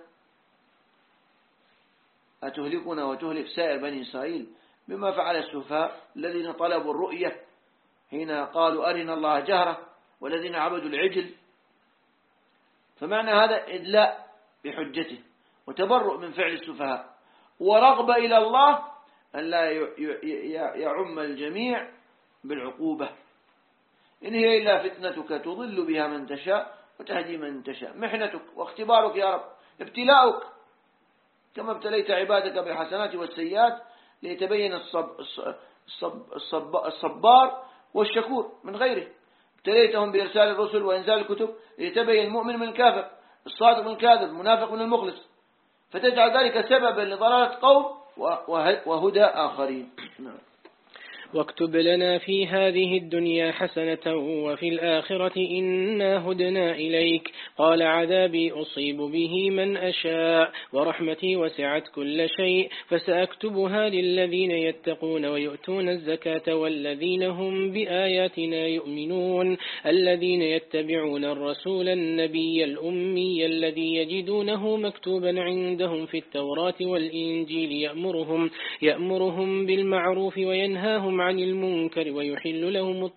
أتهلكنا وتهلك سائر بني إسرائيل بما فعل السفهاء الذين طلبوا الرؤية حين قالوا أرنا الله جهرة، والذين عبدوا العجل. فمعنى هذا إدلاء بحجته وتبرؤ من فعل السفهاء ورغبة إلى الله أن لا يعم الجميع بالعقوبة. إن هي إلا فتنتك تضل بها من تشاء وتهدي من تشاء، محنتك واختبارك يا رب، ابتلاؤك، كما ابتليت عبادك بالحسنات والسيئات ليتبين الصبار والشكور من غيره. ابتليتهم بإرسال الرسل وإنزال الكتب ليتبين المؤمن من الكافر، الصادق من الكاذب، المنافق من المخلص، فتجعل ذلك سببا لضلالة قوم وهدى آخرين. نعم. واكتب لنا في هذه الدنيا حسنة وفي الآخرة إنا هدنا إليك. قال عذابي أصيب به من أشاء ورحمتي وسعت كل شيء فسأكتبها للذين يتقون ويؤتون الزكاة والذين هم بآياتنا يؤمنون الذين يتبعون الرسول النبي الأمي الذي يجدونه مكتوبا عندهم في التوراة والإنجيل يأمرهم بالمعروف وينهاهم عن المنكر ويحل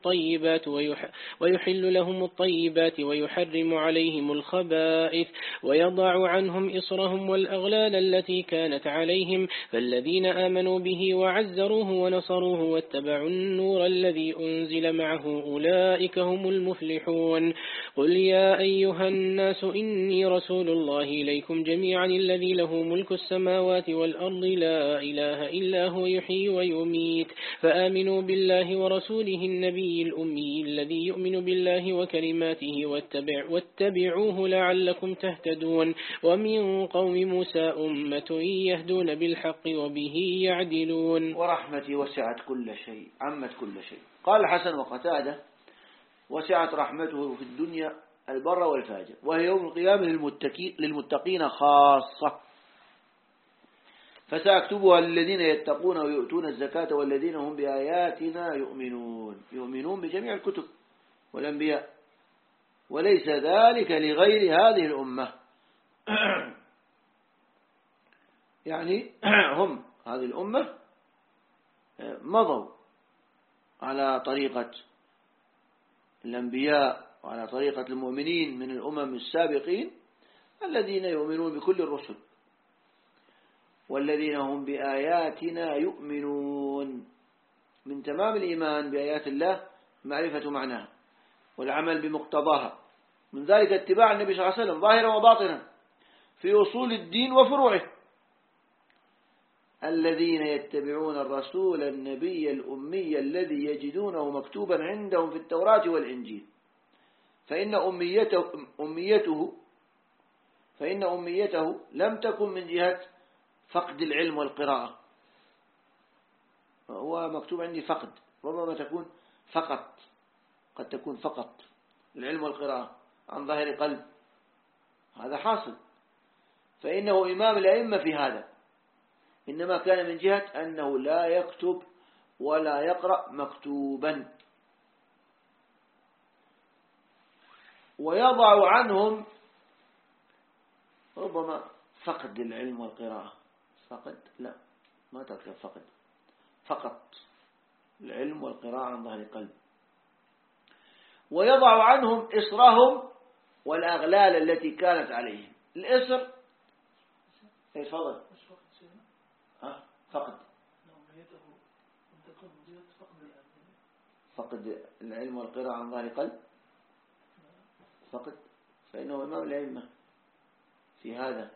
لهم الطيبات ويحرم عليهم الخبائث ويضع عنهم إصرهم والأغلال التي كانت عليهم فالذين آمنوا به وعزروه ونصروه واتبعوا النور الذي أنزل معه أولئك هم المفلحون. قل يا أيها الناس إني رسول الله إليكم جميعا الذي له ملك السماوات والأرض لا إله إلا هو يحيي ويميت فآمنوا بالله ورسوله النبي الأمي الذي يؤمن بالله وكلماته واتبعوه لعلكم تهتدون. ومن قوم موسى أمة يهدون بالحق وبه يعدلون. ورحمتي وسعت كل شيء، عمت كل شيء. قال الحسن وقتادة: وسعت رحمته في الدنيا البر والفاجر، وهي يوم القيامة للمتقين خاصة، فسأكتبها للذين يتقون ويؤتون الزكاة والذين هم بآياتنا يؤمنون بجميع الكتب والأنبياء، وليس ذلك لغير هذه الأمة. يعني هم هذه الأمة مضوا على طريقة الأنبياء وعلى طريقة المؤمنين من الأمم السابقين الذين يؤمنون بكل الرسل، والذين هم بآياتنا يؤمنون. من تمام الإيمان بآيات الله معرفة معناها والعمل بمقتضاها، من ذلك اتباع النبي صلى الله عليه وسلم ظاهرا وباطنا في أصول الدين وفروعه. الذين يتبعون الرسول النبي الأمي الذي يجدونه مكتوبا عندهم في التوراة والإنجيل، فإن أميته لم تكن من جهة فقد العلم والقراءة. هو مكتوب عندي فقد، ربما تكون فقط، قد تكون فقط العلم والقراءة عن ظاهر قلب، هذا حاصل. فإنه إمام الأئمة في هذا، إنما كان من جهة أنه لا يكتب ولا يقرأ مكتوبا، ويضع عنهم ربما فقد العلم والقراءة. فقد لا، ما تكتب فقد، فقط العلم والقراءة عن ظهر قلب. ويضع عنهم إصرهم والأغلال التي كانت عليهم. الإصر فضل فقد العلم والقراءة عن ظهر قلب، فقد، فإنه إمام الأئمة في هذا،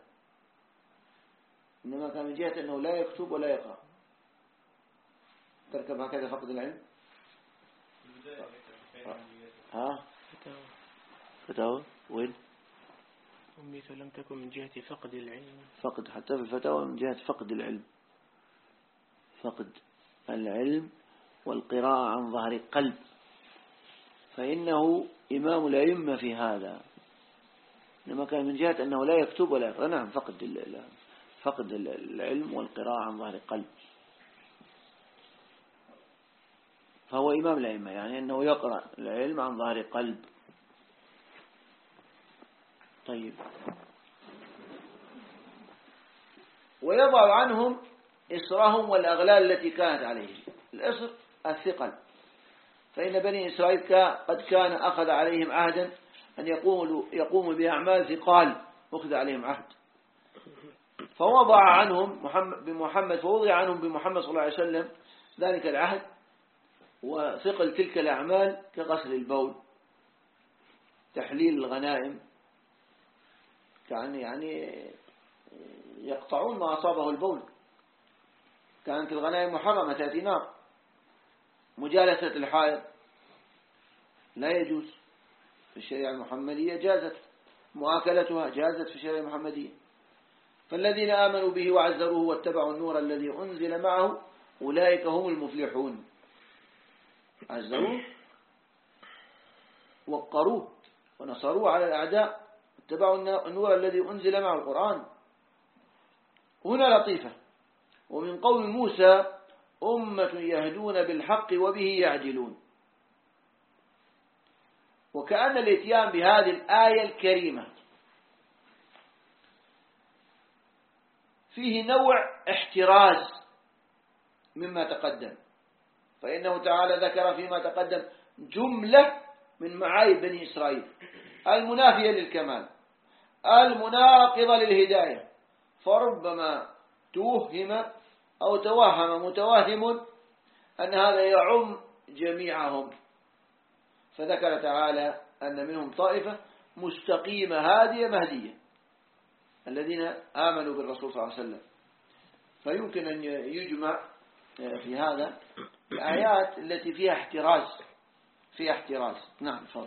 إنما كان من جهة أنه لا يكتب ولا يقرأ. تركب هكذا فقد العلم. فتاوى وين؟ أميته لم تكن من جهة فقد العلم، فقد حتى في الفتاوى من جهة فقد العلم، فقد العلم والقراءة عن ظهر قلب، فإنه إمام الأئمة في هذا، إنما كان من جهة أنه لا يكتب ولا يقرأ. نعم، فقد العلم والقراءة عن ظهر قلب، فهو إمام الأئمة، يعني أنه يقرأ العلم عن ظهر قلب. طيب، ويضع عنهم إصرهم والأغلال التي كانت عليهم. الإصر الثقل، فإن بني إسرائيل قد كان أخذ عليهم عهدا أن يقوموا بأعمال ثقال، أخذ عليهم عهد، فوضع عنهم فوضع عنهم بمحمد صلى الله عليه وسلم ذلك العهد وثقل تلك الأعمال كغسل البول، تحليل الغنائم، يعني يقطعون ما أصابه البول، كانت الغنائم محرمة تأتي نار، مجالسة الحائض لا يجوز في الشريعة المحمدية، جازت مؤاكلتها، جازت في الشريعة المحمدية. فالذين آمنوا به وعزروه واتبعوا النور الذي أنزل معه أولئك هم المفلحون. عزروه وقروه ونصروه على الأعداء، اتبعوا النور الذي أنزل مع القرآن. هنا لطيفة، ومن قول موسى أمة يهدون بالحق وبه يعدلون. وكأن الاتيان بهذه الآية الكريمة فيه نوع احتراز مما تقدم، فإنه تعالى ذكر فيما تقدم جملة من معايب بني إسرائيل المنافية للكمال، المناقضة للهداية، فربما توهم أو توهم متوهم أن هذا يعم جميعهم، فذكر تعالى أن منهم طائفة مستقيمة هادية مهدية، الذين آمنوا بالرسول صلى الله عليه وسلم. فيمكن أن يجمع في هذا الآيات التي فيها احتراز. نعم، تفضل.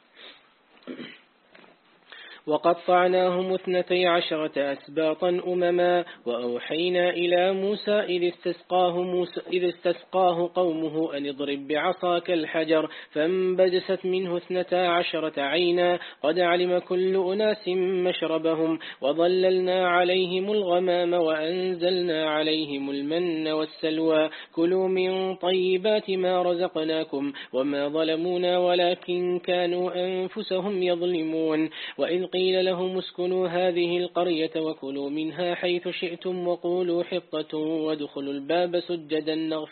وقطعناهم 12 أسباطا أمما وأوحينا إلى موسى إذ استسقاه قومه أن اضرب بعصاك الحجر فانبجست منه 12 عينا قد علم كل أناس مشربهم وظللنا عليهم الغمام وأنزلنا عليهم المن والسلوى كلوا من طيبات ما رزقناكم وما ظلمونا ولكن كانوا أنفسهم يظلمون. وإذ قيل لهم اسكنوا هذه القرية وكلوا منها حيث شئتم وقولوا حطة وادخلوا الباب سجدا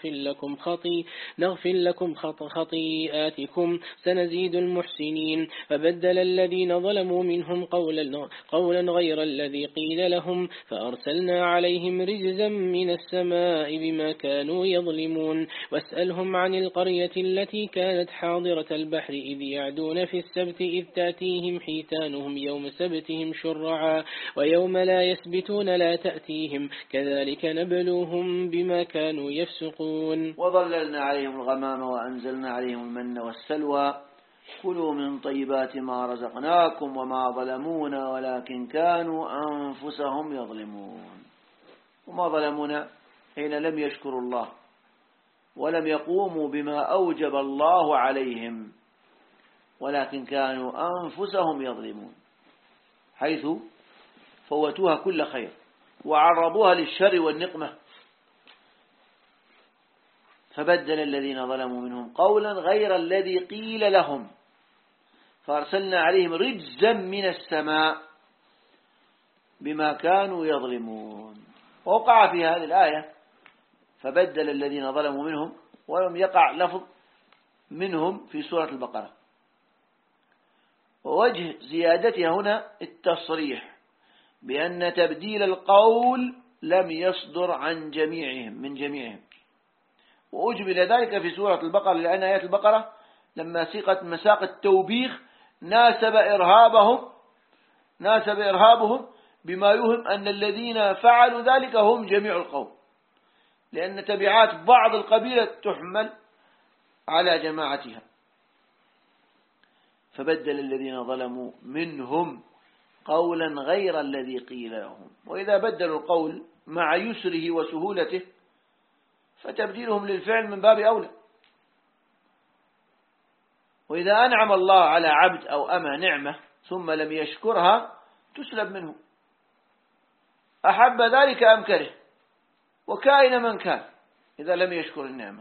نغفر لكم خطيئاتكم سنزيد المحسنين. فبدل الذين ظلموا منهم قولا غير الذي قيل لهم فأرسلنا عليهم رجزا من السماء بما كانوا يظلمون. واسألهم عن القرية التي كانت حاضرة البحر إذ يعدون في السبت إذ تأتيهم حيتانهم يوم سبتهم شرعا ويوم لا يسبتون لا تأتيهم كذلك نبلوهم بما كانوا يفسقون. وظللنا عليهم الغمام وأنزلنا عليهم المن والسلوى كلوا من طيبات ما رزقناكم وما ظلمونا ولكن كانوا أنفسهم يظلمون. وما ظلمونا حين لم يشكروا الله ولم يقوموا بما أوجب الله عليهم، ولكن كانوا أنفسهم يظلمون، حيث فوتوها كل خير وعرضوها للشر والنقمة. فبدل الذين ظلموا منهم قولا غير الذي قيل لهم فأرسلنا عليهم رجزا من السماء بما كانوا يظلمون. ووقع في هذه الآية فبدل الذين ظلموا منهم، ولم يقع لفظ منهم في سورة البقرة. ووجه زيادتها هنا التصريح بأن تبديل القول لم يصدر من جميعهم. وأجمل ذلك في سورة البقرة، لأن آيات البقرة لما سيقت مساق التوبيخ ناسب إرهابهم بما يوهم أن الذين فعلوا ذلك هم جميع القوم، لأن تبعات بعض القبيلة تحمل على جماعتها. فبدل الذين ظلموا منهم قولا غير الذي قيل لهم. وإذا بدلوا القول مع يسره وسهولته فتبديلهم للفعل من باب أولى. وإذا أنعم الله على عبد أو أمة نعمة ثم لم يشكرها تسلب منه، أحب ذلك أم كره، وكائن من كان إذا لم يشكر النعمة.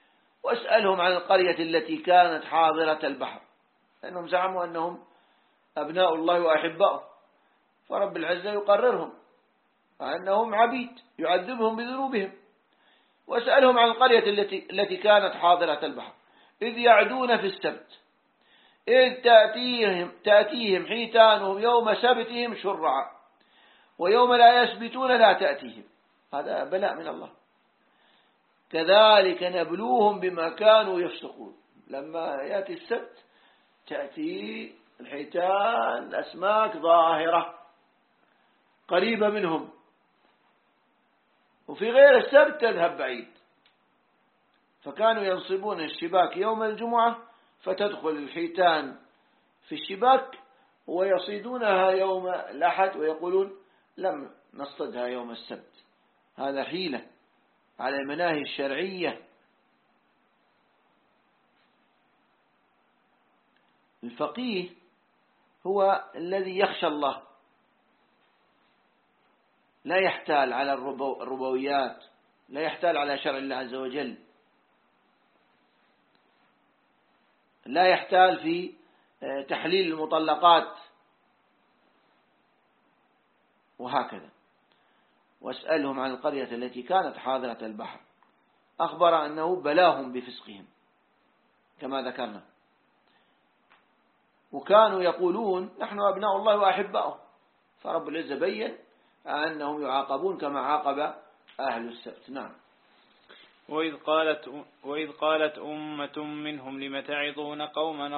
واسألهم عن القرية التي كانت حاضرة البحر، لأنهم زعموا أنهم أبناء الله وأحباؤه، فرب العزة يقررهم أنهم عبيد يعذبهم بذنوبهم. واسألهم عن القرية التي كانت حاضرة البحر إذ يعدون في السبت إذ تأتيهم حيتانهم يوم سبتهم شرعا ويوم لا يسبتون لا تأتيهم. هذا بلاء من الله. كذلك نبلوهم بما كانوا يفسقون. لما يأتي السبت تأتي الحيتان أسماك ظاهرة قريبة منهم، وفي غير السبت تذهب بعيد. فكانوا ينصبون الشباك يوم الجمعة فتدخل الحيتان في الشباك ويصيدونها يوم الأحد ويقولون لم نصطدها يوم السبت. هذا حيلة على المناهي الشرعية. الفقيه هو الذي يخشى الله، لا يحتال على الربويات، لا يحتال على شرع الله عز وجل، لا يحتال في تحليل المطلقات وهكذا. واسألهم عن القرية التي كانت حاضرة البحر أخبر أنه بلاهم بفسقهم كما ذكرنا، وكانوا يقولون نحن أبناء الله وأحباؤه، فرب العزة بين أنهم يعاقبون كما عاقب أهل السبت. نعم. وإذ قالت أمة منهم لم تعظون قوما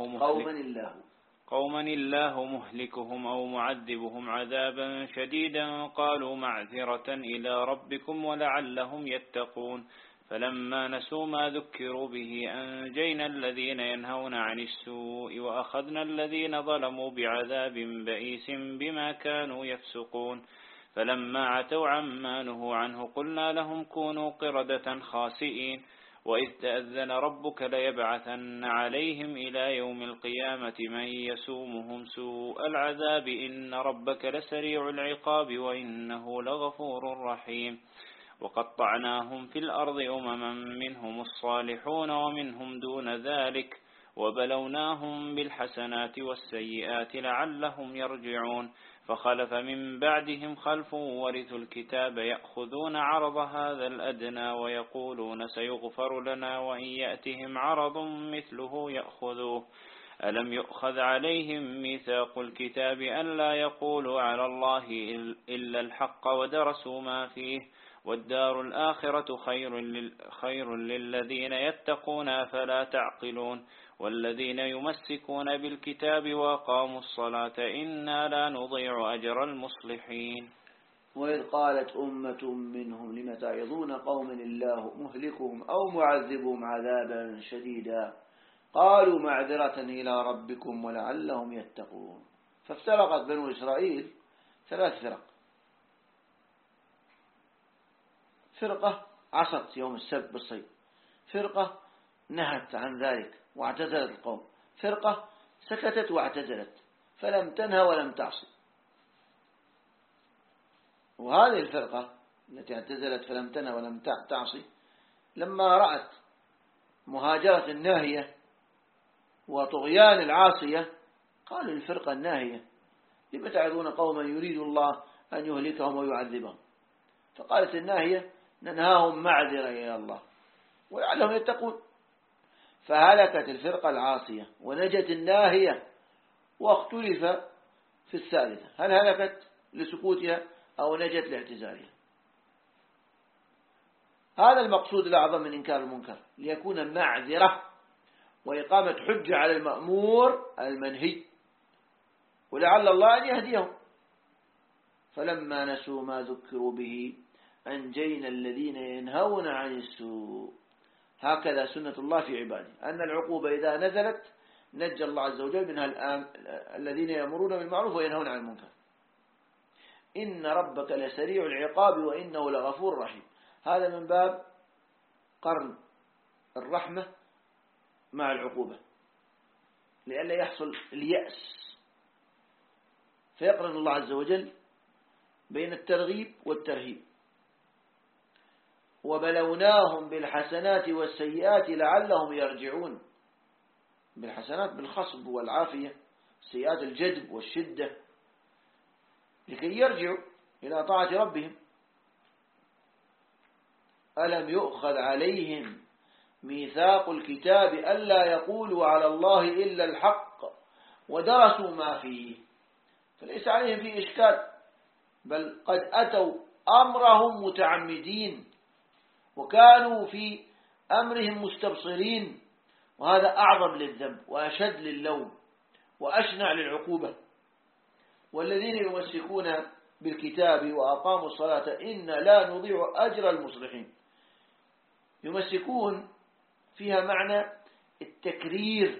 الله مهلكهم أو معذبهم عذابا شديدا قالوا معذرة إلى ربكم ولعلهم يتقون فلما نسوا ما ذكروا به أنجينا الذين ينهون عن السوء وأخذنا الذين ظلموا بعذاب بئيس بما كانوا يفسقون فلما عتوا عما نهوا عنه قلنا لهم كونوا قردة خاسئين وإذ تأذن ربك ليبعثن عليهم إلى يوم القيامة من يسومهم سوء العذاب إن ربك لسريع العقاب وإنه لغفور رحيم وقطعناهم في الأرض أمما منهم الصالحون ومنهم دون ذلك وبلوناهم بالحسنات والسيئات لعلهم يرجعون فخلف من بعدهم خلف ورثوا الكتاب يأخذون عرض هذا الأدنى ويقولون سيغفر لنا وإن يأتهم عرض مثله يأخذوه ألم يؤخذ عليهم ميثاق الكتاب أن لا يقولوا على الله إلا الحق ودرسوا ما فيه والدار الآخرة خير للذين يتقون فلا تعقلون والذين يمسكون بالكتاب وأقاموا الصلاة إنا لا نضيع أجر المصلحين. وإذ قالت أمة منهم لم تعظون قوما الله مهلكهم أو معذبهم عذابا شديدا قالوا معذرة إلى ربكم ولعلهم يتقون. فافترقت بنو إسرائيل 3 فرق. فرقة عصت يوم السبت بالصيد، فرقة نهت عن ذلك واعتزلت القوم، فرقة سكتت واعتزلت فلم تنهى ولم تعصي. وهذه الفرقة التي اعتزلت فلم تنهى ولم تعصي لما رأت مهاجرة الناهية وطغيان العاصية قالوا الفرقة الناهية لم تعظون قوما يريد الله أن يهلكهم ويعذبهم. فقالت الناهية ننهاهم معذرة إلى الله ولعلهم يتقون. فهلكت الفرقة العاصية ونجت الناهية. واختلف في الثالثة هل هلكت لسكوتها أو نجت لاعتزالها. هذا المقصود الأعظم من إنكار المنكر ليكون معذرة وإقامة حجة على المأمور المنهي ولعل الله أن يهديهم. فلما نسوا ما ذكروا به أنجينا الذين ينهون عن السوء. هكذا سنة الله في عباده أن العقوبة إذا نزلت نجى الله عز وجل منها الذين يأمرون بالمعروف وينهون عن المنكر. إن ربك لسريع العقاب وإنه لغفور رحيم. هذا من باب قرن الرحمة مع العقوبة لئلا يحصل اليأس، فيقرن الله عز وجل بين الترغيب والترهيب. وبلوناهم بالحسنات والسيئات لعلهم يرجعون. بالحسنات بالخصب والعافية، سيئات الجدب والشدة لكي يرجعوا إلى طاعة ربهم. ألم يؤخذ عليهم ميثاق الكتاب ألا يقولوا على الله إلا الحق ودرسوا ما فيه، فليس عليهم فيه إشكال، بل قد أتوا أمرهم متعمدين وكانوا في أمرهم مستبصرين، وهذا أعظم للذنب وأشد للوم وأشنع للعقوبة. والذين يمسكون بالكتاب وأقاموا الصلاة إن لا نضيع أجر المصلحين. يمسكون فيها معنى التكرير،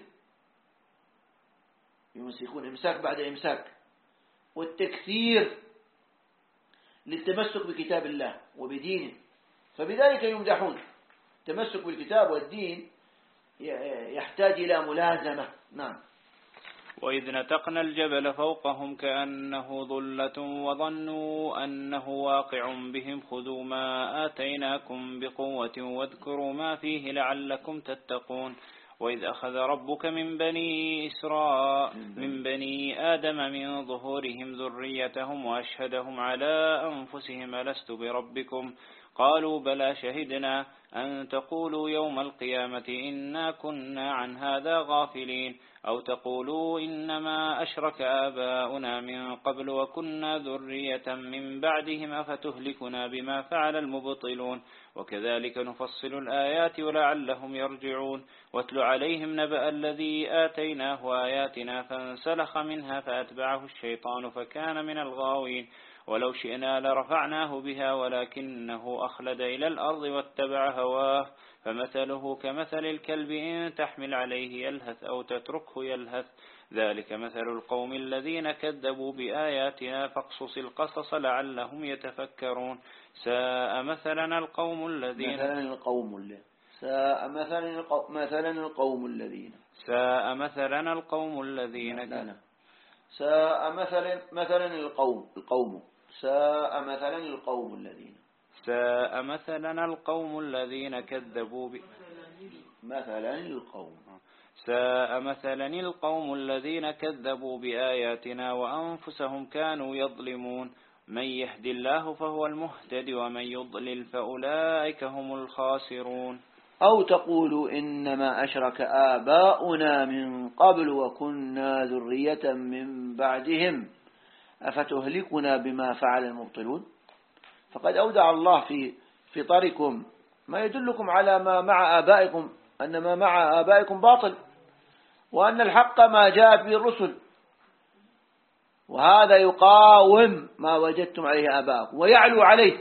يمسكون إمساك بعد إمساك، والتكثير للتمسك بكتاب الله وبدينه، فبذلك يمدحون. التمسك بالكتاب والدين يحتاج إلى ملازمة. نعم. وإذ نتقنا الجبل فوقهم كأنه ظلة وظنوا أنه واقع بهم خذوا ما آتيناكم بقوة واذكروا ما فيه لعلكم تتقون. وإذ أخذ ربك من بني آدم من ظهورهم ذريتهم وأشهدهم على أنفسهم ألست بربكم قالوا بلى شهدنا أن تقولوا يوم القيامة إنا كنا عن هذا غافلين أو تقولوا إنما أشرك آباؤنا من قبل وكنا ذرية من بعدهم أفتهلكنا بما فعل المبطلون وكذلك نفصل الآيات ولعلهم يرجعون. واتل عليهم نبأ الذي آتيناه آياتنا فانسلخ منها فأتبعه الشيطان فكان من الغاوين ولو شئنا لرفعناه بها ولكنه أخلد إلى الأرض واتبع هواه فمثله كمثل الكلب إن تحمل عليه يلهث أو تتركه يلهث ذلك مثل القوم الذين كذبوا بآياتنا فاقصص القصص لعلهم يتفكرون. ساء مثلا القوم الذين ساء مثلا القوم الذين كذبوا ساء مثلا القوم الذين كذبوا بآياتنا وأنفسهم كانوا يظلمون. من يهد الله فهو المهتد ومن يضلل فأولئك هم الخاسرون. أو تقولوا إنما أشرك آباؤنا من قبل وكنا ذرية من بعدهم أفتهلكنا بما فعل المبطلون. فقد أودع الله في فطركم ما يدلكم على ما مع آبائكم، أن ما مع آبائكم باطل، وأن الحق ما جاءت به الرسل، وهذا يقاوم ما وجدتم عليه آباءكم ويعلو عليه.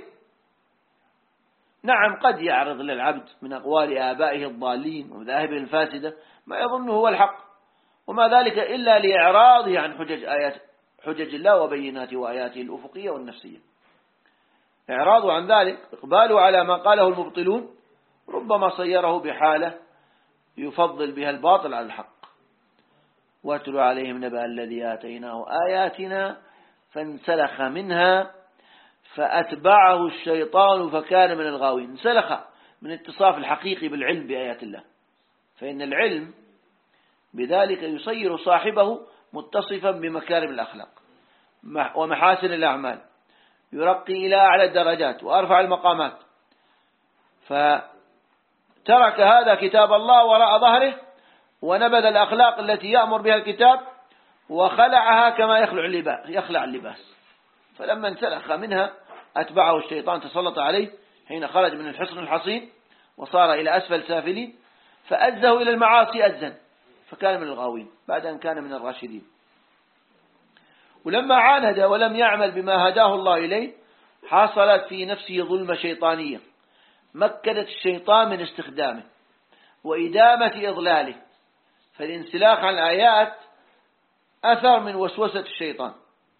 نعم قد يعرض للعبد من أقوال آبائه الضالين ومذاهبه الفاسدة ما يظنه هو الحق، وما ذلك إلا لإعراضه عن حجج الله وبيناته وآياته الأفقية والنفسية. إعراضه عن ذلك، إقباله على ما قاله المبطلون، ربما صيره بحالة يفضل بها الباطل على الحق. واتل عليهم نبأ الذي آتيناه آياتنا فانسلخ منها فأتبعه الشيطان فكان من الغاوين. انسلخ من اتصاف الحقيقي بالعلم بآيات الله، فإن العلم بذلك يصير صاحبه متصفا بمكارم الأخلاق ومحاسن الأعمال، يرقي إلى أعلى الدرجات وأرفع المقامات. فترك هذا كتاب الله وراء ظهره ونبذ الأخلاق التي يأمر بها الكتاب وخلعها كما يخلع اللباس. فلما انسلخ منها أتبعه الشيطان، تسلط عليه حين خرج من الحصن الحصين وصار إلى أسفل سافلين، فأزه إلى المعاصي أزا فكان من الغاوين بعد أن كان من الراشدين. ولما عاند ولم يعمل بما هداه الله إليه حصلت في نفسه ظلمة شيطانية مكنت الشيطان من استخدامه وإدامة إضلاله، فالانسلاخ عن الآيات أثر من وسوسة الشيطان.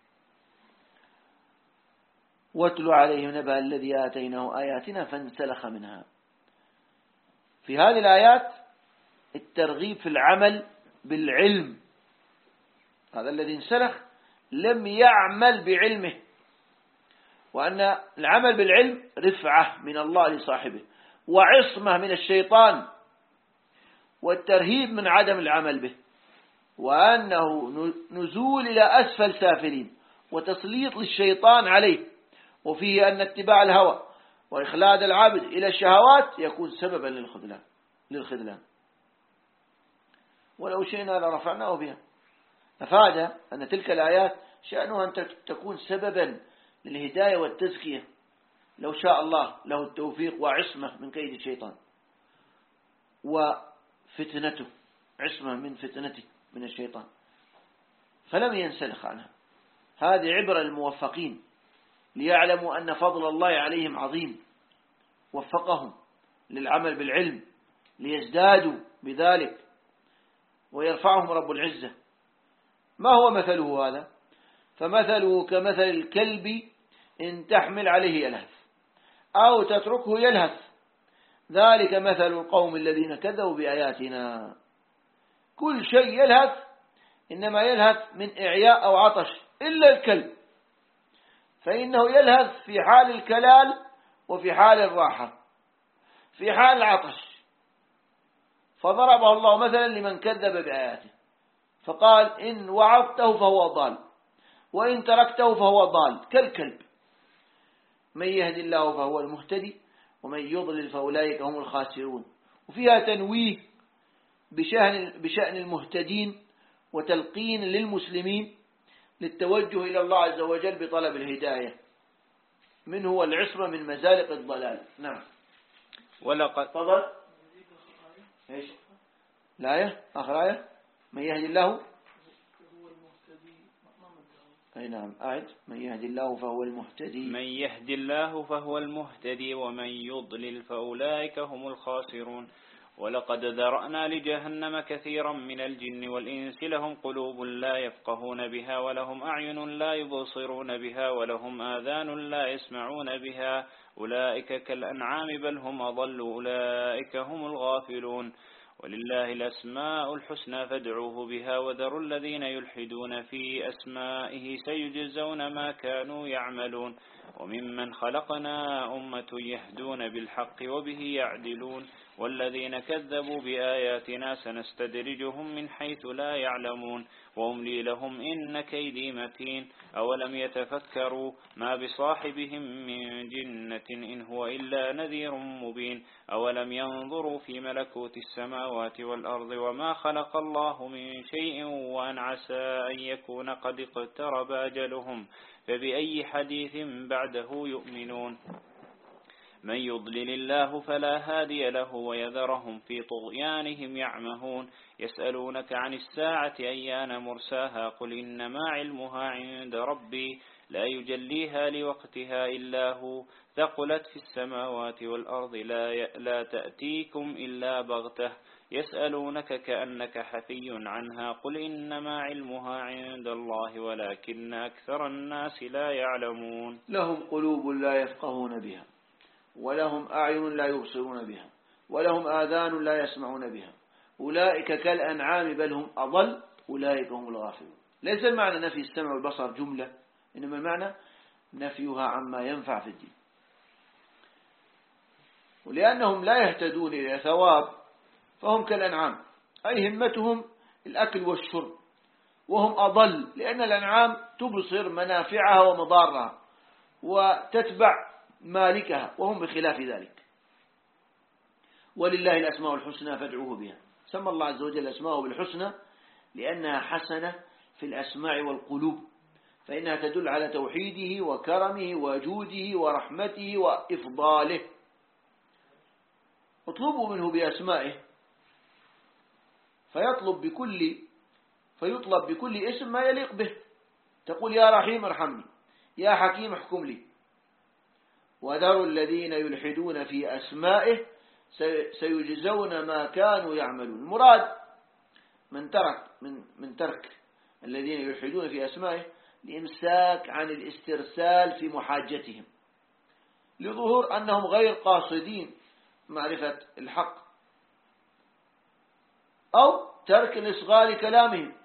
واتل عليهم نبأ الذي آتيناه آياتنا فانسلخ منها. في هذه الآيات الترغيب في العمل بالعلم، هذا الذي انسلخ لم يعمل بعلمه، وأن العمل بالعلم رفعة من الله لصاحبه وعصمة من الشيطان والترهيب من عدم العمل به. وأنه نزول إلى أسفل سافلين وتسليط للشيطان عليه، وفيه أن اتباع الهوى وإخلاد العبد إلى الشهوات يكون سببا للخذلان. ولو شئنا لرفعناه بها. أفاد أن تلك الآيات شأنها أن تكون سببا للهداية والتزكية لو شاء الله له التوفيق وعصمة من كيد الشيطان وفتنته، عصمة من فتنته من الشيطان، فلم ينسلخ عنها. هذه عبرة للموفقين ليعلموا أن فضل الله عليهم عظيم، وفقهم للعمل بالعلم ليزدادوا بذلك ويرفعهم رب العزة. ما هو مثله هذا؟ فمثله كمثل الكلب إن تحمل عليه يلهث أو تتركه يلهث، ذلك مثل القوم الذين كذبوا بآياتنا. كل شيء يلهث إنما يلهث من إعياء أو عطش إلا الكلب، فإنه يلهث في حال الكلال وفي حال الراحة. في حال العطش فضربه الله مثلا لمن كذب بآياته فقال إن وعظته فهو ضال وإن تركته فهو ضال كالكلب. من يهدي الله فهو المهتدي ومن يضلل فأولئك هم الخاسرون. وفيها تنويه بشأن المهتدين وتلقين للمسلمين للتوجه إلى الله عز وجل بطلب الهداية منه والعصمة من مزالق الضلال. نعم. ولقد تفضل. ايش الآية؟ آخر آية. من يهدي الله أي نعم أعد. من يهدي الله فهو المهتدي. من يهدي الله فهو المهتدي ومن يضلل فأولئك هم الخاسرون. ولقد ذرأنا لجهنم كثيرا من الجن والإنس لهم قلوب لا يفقهون بها ولهم أعين لا يبصرون بها ولهم آذان لا يسمعون بها أولئك كالأنعام بل هم أضل أولئك هم الغافلون. ولله الأسماء الحسنى فادعوه بها وذروا الذين يلحدون في أسمائه سيجزون ما كانوا يعملون. وممن خلقنا أمة يهدون بالحق وبه يعدلون والذين كذبوا بآياتنا سنستدرجهم من حيث لا يعلمون وأملي لهم إن كيدي متين. أولم يتفكروا ما بصاحبهم من جنة إن هو إلا نذير مبين. أولم ينظروا في ملكوت السماوات والأرض وما خلق الله من شيء وأن عسى أن يكون قد اقترب أجلهم فبأي حديث بعده يؤمنون. من يضلل الله فلا هادي له ويذرهم في طغيانهم يعمهون. يسألونك عن الساعة أيان مرساها قل إنما علمها عند ربي لا يجليها لوقتها إلا هو ثقلت في السماوات والأرض لا تأتيكم إلا بغتة. يسألونك كأنك حفي عنها قل إنما علمها عند الله ولكن أكثر الناس لا يعلمون. لهم قلوب لا يفقهون بها ولهم أعين لا يبصرون بها ولهم آذان لا يسمعون بها أولئك كالأنعام بل هم أضل أولئك هم الغافلون. ليس المعنى نفي السمع والبصر جملة، إنما المعنى نفيها عما ينفع في الدين. ولأنهم لا يهتدون إلى ثواب فهم كالأنعام أي همتهم الأكل والشرب، وهم أضل لأن الأنعام تبصر منافعها ومضارها وتتبع مالكها وهم بخلاف ذلك. ولله الأسماء الحسنى فادعوه بها. سمى الله عز وجل أسماءه بالحسنى لأنها حسنة في الأسماع والقلوب، فإنها تدل على توحيده وكرمه وجوده ورحمته وإفضاله. اطلبوا منه بأسمائه فيطلب بكل اسم ما يليق به. تقول يا رحيم ارحمني، يا حكيم احكم لي. وذروا الذين يلحدون في أسمائه سيجزون ما كانوا يعملون. المراد من ترك الذين يلحدون في أسمائه الإمساك عن الاسترسال في محاجتهم لظهور أنهم غير قاصدين معرفة الحق، أو ترك الإصغاء لكلامهم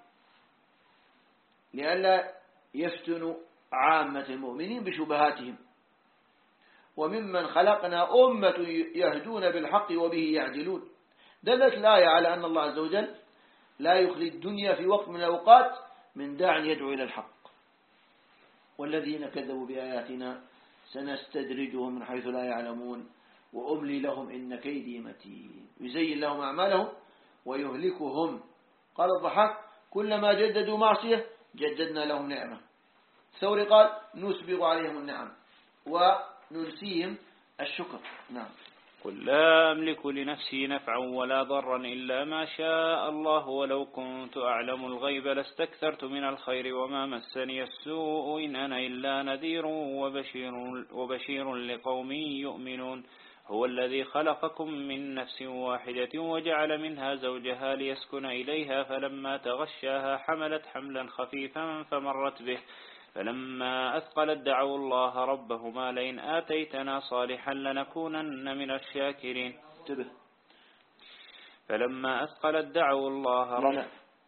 لئلا يفتنوا عامة المؤمنين بشبهاتهم. وممن خلقنا أمة يهدون بالحق وبه يعدلون. دلت الآية على أن الله عز وجل لا يخلي الدنيا في وقت من الأوقات من داع يدعو إلى الحق. والذين كذبوا بآياتنا سنستدرجهم من حيث لا يعلمون وأملي لهم إن كيدي متين. يزين لهم أعمالهم ويهلكهم. قال الضحاك كلما جددوا معصية جددنا لهم نعمة. الثوري قال نسبغ عليهم النعم وننسيهم الشكر. نعم. قل لا أملك لنفسي نفعا ولا ضرا إلا ما شاء الله ولو كنت أعلم الغيب لاستكثرت من الخير وما مسني السوء إن أنا إلا نذير وبشير لقوم يؤمنون. هو الذي خلقكم من نفس واحدة وجعل منها زوجها ليسكن إليها فلما تغشاها حملت حملا خفيفا فمرت به فلما أثقلت دعوا الله ربهما لئن آتيتنا صالحا لنكونن من الشاكرين. فلما أثقلت دعوا الله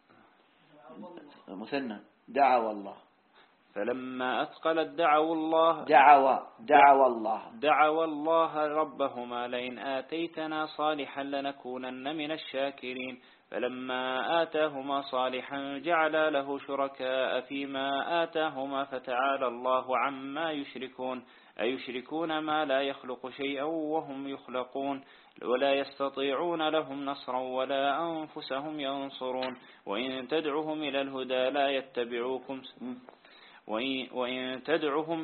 مثنى دعوا الله. فلما أثقلت دعوا الله ربهما لئن آتيتنا صالحا لنكونن من الشاكرين. فلما آتاهما صالحا جعل له شركاء فيما آتاهما فتعالى الله عما يشركون. أيشركون ما لا يخلق شيئا وهم يخلقون ولا يستطيعون لهم نصرا ولا أنفسهم ينصرون. وإن تدعوهم إلى الهدى لا يتبعوكم وإن تدعوهم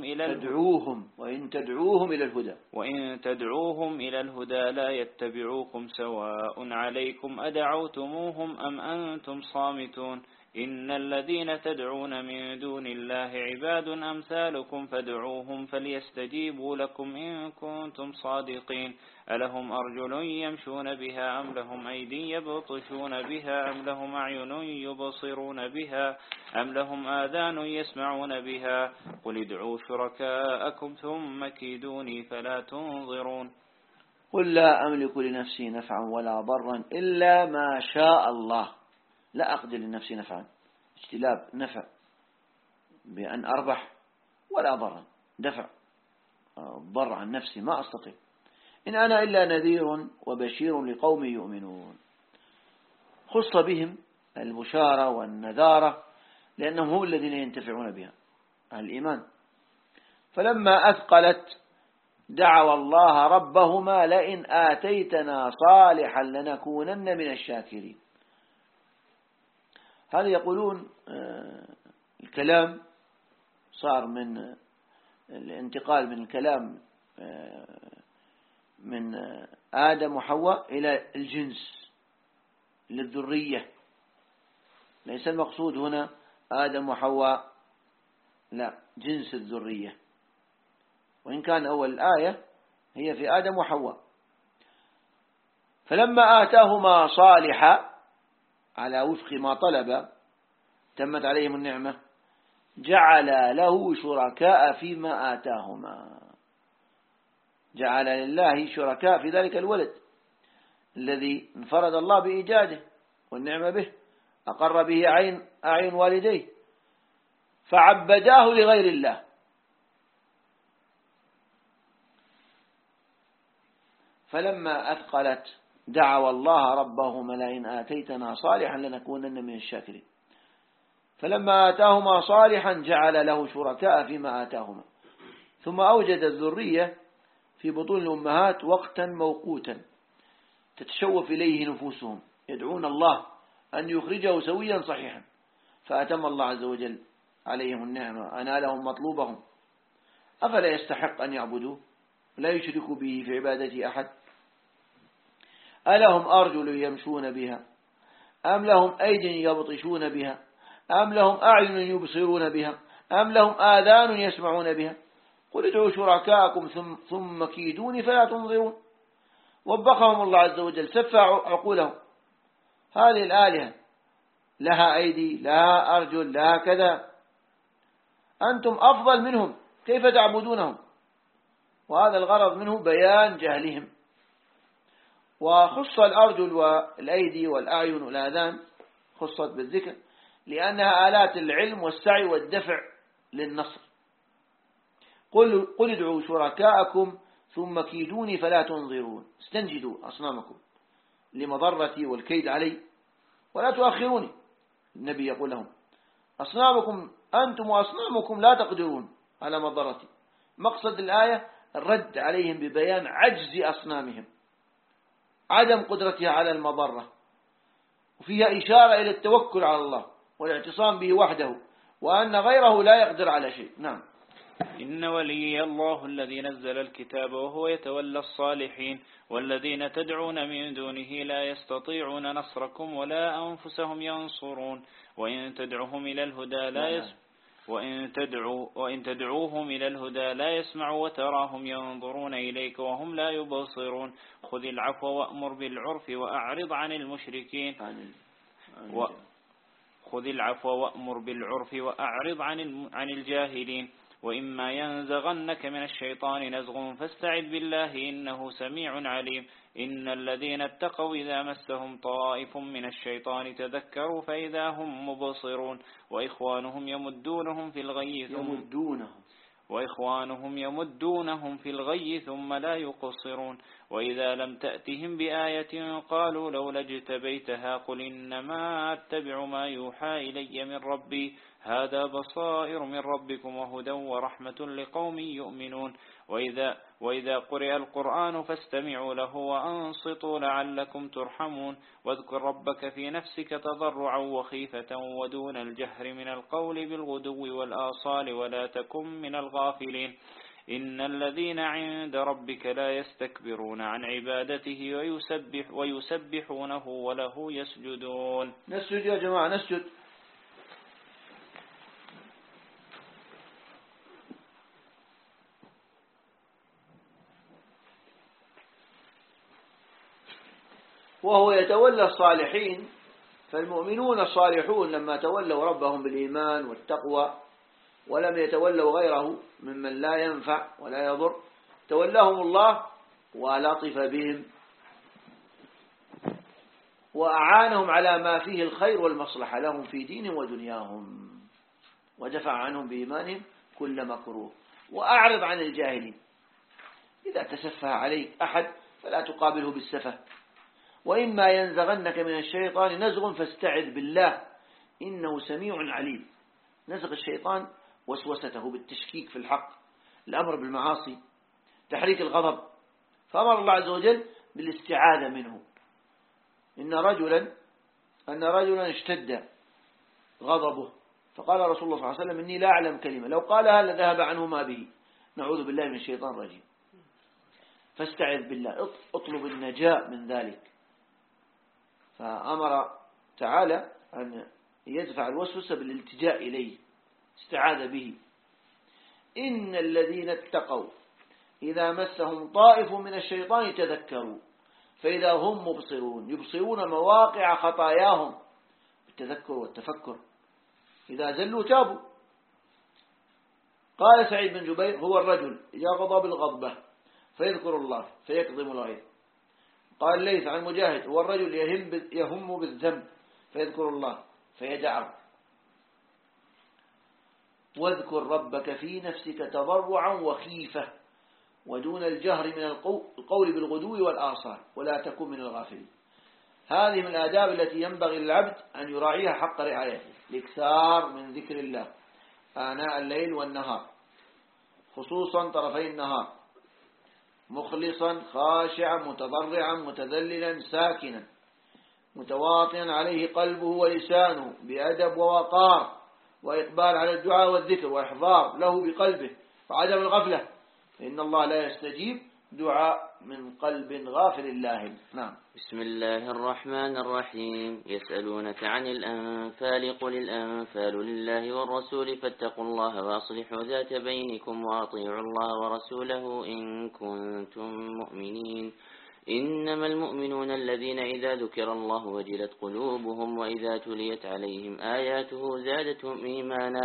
إلى الهدى لا يتبعوكم سواء عليكم أدعوتموهم أم أنتم صامتون. إن الذين تدعون من دون الله عباد أمثالكم فادعوهم فليستجيبوا لكم إن كنتم صادقين. ألهم أرجل يمشون بها أم لهم أيدي يبطشون بها أم لهم أعين يبصرون بها أم لهم آذان يسمعون بها. قل ادعوا شركاءكم ثم كيدوني فلا تنظرون. قل لا أملك لنفسي نفعا ولا ضرا إلا ما شاء الله. لا أقدر لنفسي نفعا اجتلاب نفع بأن أربح ولا ضرا دفع ضر عن نفسي ما أستطيع. إن أنا إلا نذير وبشير لقوم يؤمنون. خص بهم البشارة والنذارة لأنهم هم الذين ينتفعون بها الإيمان. فلما أثقلت دعوا الله ربهما لئن آتيتنا صالحا لنكونن من الشاكرين. هذا يقولون الكلام صار من الانتقال من الكلام من آدم وحواء إلى الجنس للذرية. ليس المقصود هنا آدم وحواء، لا، جنس الذرية. وإن كان أول الآية هي في آدم وحواء. فلما آتاهما صالحا على وفق ما طلب تمت عليهم النعمة جعل له شركاء فيما آتاهما. جعل لله شركاء في ذلك الولد الذي انفرد الله بإيجاده والنعمة به، أقر به أعين والديه فعبداه لغير الله. فلما أثقلت دعوا الله ربهما لئن آتيتنا صالحا لنكونن من الشاكرين. فلما آتاهما صالحا جعل له شركاء فيما آتاهما. ثم أوجد الذرية في بطون الأمهات وقتا موقوتا تتشوف إليه نفوسهم، يدعون الله أن يخرجه سويا صحيحا، فأتم الله عز وجل عليهم النعمة أنالهم مطلوبهم. أفلا يستحق أن يعبدوه لا يشركوا به في عبادة أحد؟ ألهم أرجل يمشون بها أم لهم أيد يبطشون بها أم لهم أعين يبصرون بها أم لهم آذان يسمعون بها. قل ادعوا شركاءكم ثم كيدوني فلا تنظرون. وبخهم الله عز وجل، سفى عقولهم. هذه الآلهة لها أيدي لها أرجل لها كذا، أنتم أفضل منهم كيف تعبدونهم؟ وهذا الغرض منه بيان جهلهم. وخص الأرجل والأيدي والأعين والآذان خصت بالذكر لأنها آلات العلم والسعي والدفع للنصر. قل ادعوا شركاءكم ثم كيدوني فلا تنظرون. استنجدوا أصنامكم لمضرتي والكيد علي ولا تؤخروني. النبي يقول لهم أصنامكم أنتم وأصنامكم لا تقدرون على مضرتي. مقصد الآية الرد عليهم ببيان عجز أصنامهم، عدم قدرتها على المضرة، وفيها إشارة إلى التوكل على الله والاعتصام به وحده، وأن غيره لا يقدر على شيء. نعم. إن ولي الله الذي نزل الكتاب وهو يتولى الصالحين والذين تدعون من دونه لا يستطيعون نصركم ولا أنفسهم ينصرون وإن تدعوهم إلى الهدى وإن تدعوهم إلى الهدى لا يسمعوا وتراهم ينظرون إليك وهم لا يبصرون خذ العفو وأمر بالعرف وأعرض عن المشركين خذ العفو وأمر بالعرف وأعرض عن الجاهلين وإما ينزغنك من الشيطان نزغ فاستعذ بالله إنه سميع عليم إن الذين اتقوا إذا مسهم طائف من الشيطان تذكروا فإذا هم مبصرون وإخوانهم يمدونهم في الغي ثم لا يقصرون وإذا لم تأتهم بآية قالوا لولا اجتبيتها قل إنما أتبع ما يوحى إلي من ربي هذا بصائر من ربكم وهدى ورحمة لقوم يؤمنون وإذا قرئ القرآن فاستمعوا له وأنصتوا لعلكم ترحمون واذكر ربك في نفسك تضرعا وخيفة ودون الجهر من القول بالغدو والآصال ولا تكن من الغافلين إن الذين عند ربك لا يستكبرون عن عبادته ويسبحونه وله يسجدون. نسجد يا جماعة، نسجد. وهو يتولى الصالحين، فالمؤمنون الصالحون لما تولوا ربهم بالإيمان والتقوى ولم يتولوا غيره ممن لا ينفع ولا يضر تولاهم الله ولطف بهم وأعانهم على ما فيه الخير والمصلحة لهم في دينهم ودنياهم ودفع عنهم بإيمانهم كل مكروه. وأعرض عن الجاهلين، إذا تسفه عليك أحد فلا تقابله بالسفه. وإما ينزغنك من الشيطان نزغ فاستعذ بالله إنه سميع عليم. نزغ الشيطان وسوسته بالتشكيك في الحق، الأمر بالمعاصي، تحريك الغضب، فأمر الله عز وجل بالاستعاذة منه. أن رجلا اشتد غضبه فقال رسول الله صلى الله عليه وسلم إني لا أعلم كلمة لو قالها لذهب عنه ما به، نعوذ بالله من الشيطان الرجيم. فاستعذ بالله، اطلب النجاة من ذلك. فأمر تعالى أن يدفع الوسوسة بالالتجاء إليه، استعاذ به. إن الذين اتقوا إذا مسهم طائف من الشيطان تذكروا فإذا هم مبصرون، يبصرون مواقع خطاياهم بالتذكر والتفكر. إذا زلوا تابوا. قال سعيد بن جبير هو الرجل إذا غضب الغضبة فيذكر الله فيكظم الغيظ. قال ليث عن مجاهد هو الرجل يهم بالذنب فيذكر الله فيدعه. واذكر ربك في نفسك تضرعا وخيفة ودون الجهر من القول بالغدو والآصال ولا تكن من الغافلين. هذه من الآداب التي ينبغي للعبد أن يراعيها حق رعايته، الإكثار من ذكر الله آناء الليل والنهار، خصوصا طرفي النهار، مخلصا خاشعا متضرعا متذللا ساكنا متواطئا عليه قلبه ولسانه بأدب ووقار وإقبال على الدعاء والذكر وإحضار له بقلبه وعدم الغفلة، فإن الله لا يستجيب دعاء من قلب غافل الله. نعم. بسم الله الرحمن الرحيم. يسألونك عن الأنفال قل الأنفال لله والرسول فاتقوا الله وأصلحوا ذات بينكم وأطيعوا الله ورسوله إن كنتم مؤمنين. إنما المؤمنون الذين إذا ذكر الله وجلت قلوبهم وإذا تليت عليهم آياته زادتهم إيمانا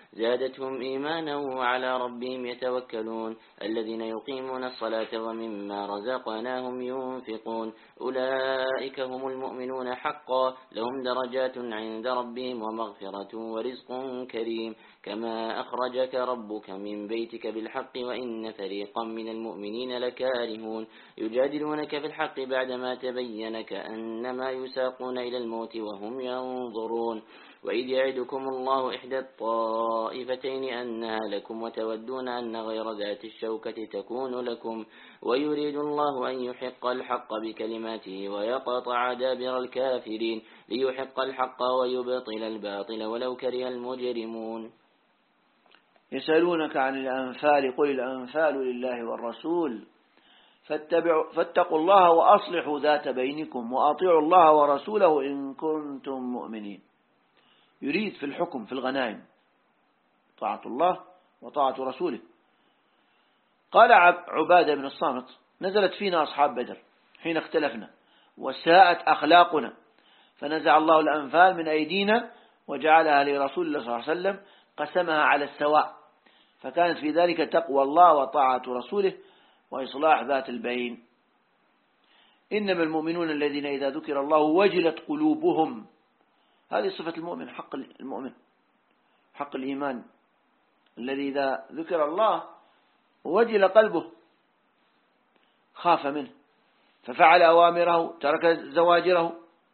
زادتهم إيمانا وعلى ربهم يتوكلون الذين يقيمون الصلاة ومما رزقناهم ينفقون أولئك هم المؤمنون حقا لهم درجات عند ربهم ومغفرة ورزق كريم كما أخرجك ربك من بيتك بالحق وإن فريقا من المؤمنين لكارهون يجادلونك في الحق بعدما تبين كأنما يساقون إلى الموت وهم ينظرون وإذ يعدكم الله إحدى الطائفتين أنها لكم وتودون أن غير ذات الشوكة تكون لكم ويريد الله أن يحق الحق بكلماته ويقطع دابر الكافرين ليحق الحق ويبطل الباطل ولو كره المجرمون. يسألونك عن الأنفال قل الأنفال لله والرسول فاتقوا الله وأصلحوا ذات بينكم وأطيعوا الله ورسوله إن كنتم مؤمنين. يريد في الحكم في الغنائم طاعة الله وطاعة رسوله. قال عبادة بن الصامت نزلت فينا أصحاب بدر حين اختلفنا وساءت أخلاقنا فنزع الله الأنفال من أيدينا وجعلها لرسول الله صلى الله عليه وسلم قسمها على السواء فكانت في ذلك تقوى الله وطاعة رسوله وإصلاح ذات البين. إنما المؤمنون الذين إذا ذكر الله وجلت قلوبهم. هذه صفة المؤمن حق المؤمن حق الإيمان الذي إذا ذكر الله وجل قلبه خاف منه ففعل أوامره ترك زواجره.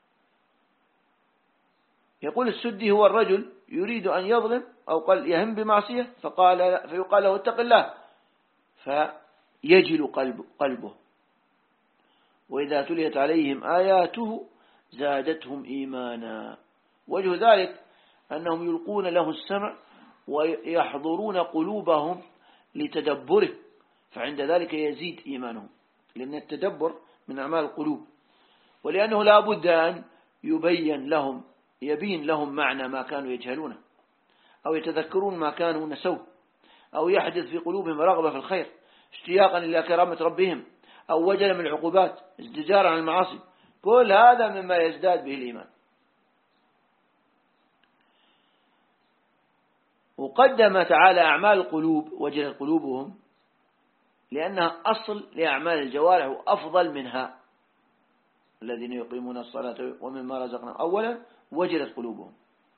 يقول السدي هو الرجل يريد أن يظلم أو قال يهم بمعصية فيقال له اتق الله فيجل قلبه وإذا تليت عليهم آياته زادتهم إيمانا. وجه ذلك أنهم يلقون له السمع ويحضرون قلوبهم لتدبره فعند ذلك يزيد إيمانهم لأن التدبر من أعمال القلوب ولأنه لا بد أن يبين لهم معنى ما كانوا يجهلونه أو يتذكرون ما كانوا نسوه أو يحدث في قلوبهم رغبة في الخير اشتياقا إلى كرامة ربهم أو وجلا من العقوبات ازدجارا عن المعاصي. كل هذا مما يزداد به الإيمان. وقدم تعالى أعمال القلوب وجلت قلوبهم لأنها أصل لأعمال الجوارح وأفضل منها. الذين يقيمون الصلاة ومما رزقناهم أولا وجلت قلوبهم.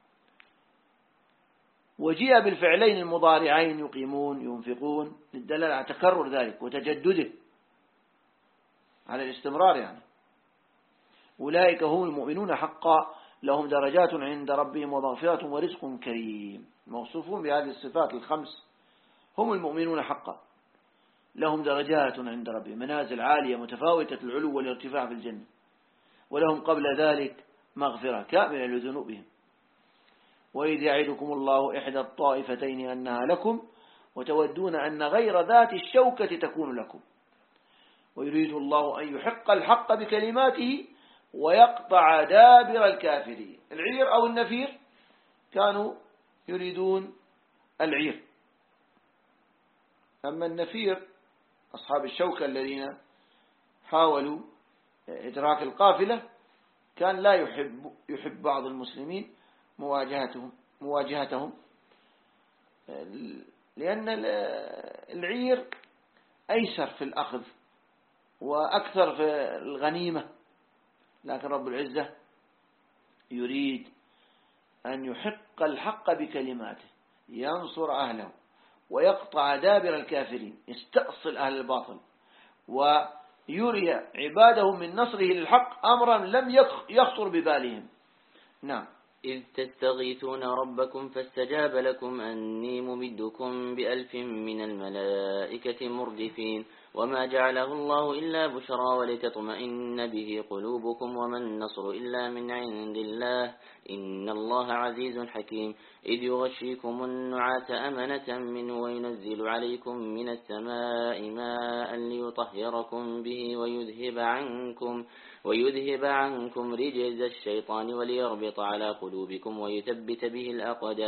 وجيء بالفعلين المضارعين يقيمون ينفقون للدلالة على تكرر ذلك وتجدده على الاستمرار يعني. أولئك هم المؤمنون حقا لهم درجات عند ربهم ومغفرة ورزق كريم. موصوفون بهذه الصفات الخمس هم المؤمنون حقا لهم درجات عند ربهم منازل عالية متفاوتة العلو والارتفاع في الجنة ولهم قبل ذلك مغفرة كاملة لذنوبهم. وإذ يعدكم الله إحدى الطائفتين أنها لكم وتودون أن غير ذات الشوكة تكون لكم ويريد الله أن يحق الحق بكلماته ويقطع دابر الكافرين. العير أو النفير كانوا يريدون العير. أما النفير أصحاب الشوكة الذين حاولوا إدراك القافلة كان لا يحب بعض المسلمين مواجهتهم لأن العير أيسر في الأخذ وأكثر في الغنيمة. لكن رب العزة يريد أن يحق الحق بكلماته ينصر أهله ويقطع دابر الكافرين يستأصل أهل الباطل ويري عباده من نصره للحق أمرا لم يخطر ببالهم. نعم. إذ تستغيثون ربكم فاستجاب لكم أني ممدكم ب1000 من الملائكة مردفين وما جعله الله إلا بشرى ولتطمئن به قلوبكم وما النصر إلا من عند الله إن الله عزيز حكيم. إذ يغشيكم النعاس أمنة منه وينزل عليكم من السماء ماء ليطهركم به ويذهب عنكم رجز الشيطان وليربط على قلوبكم ويثبت به الأقدام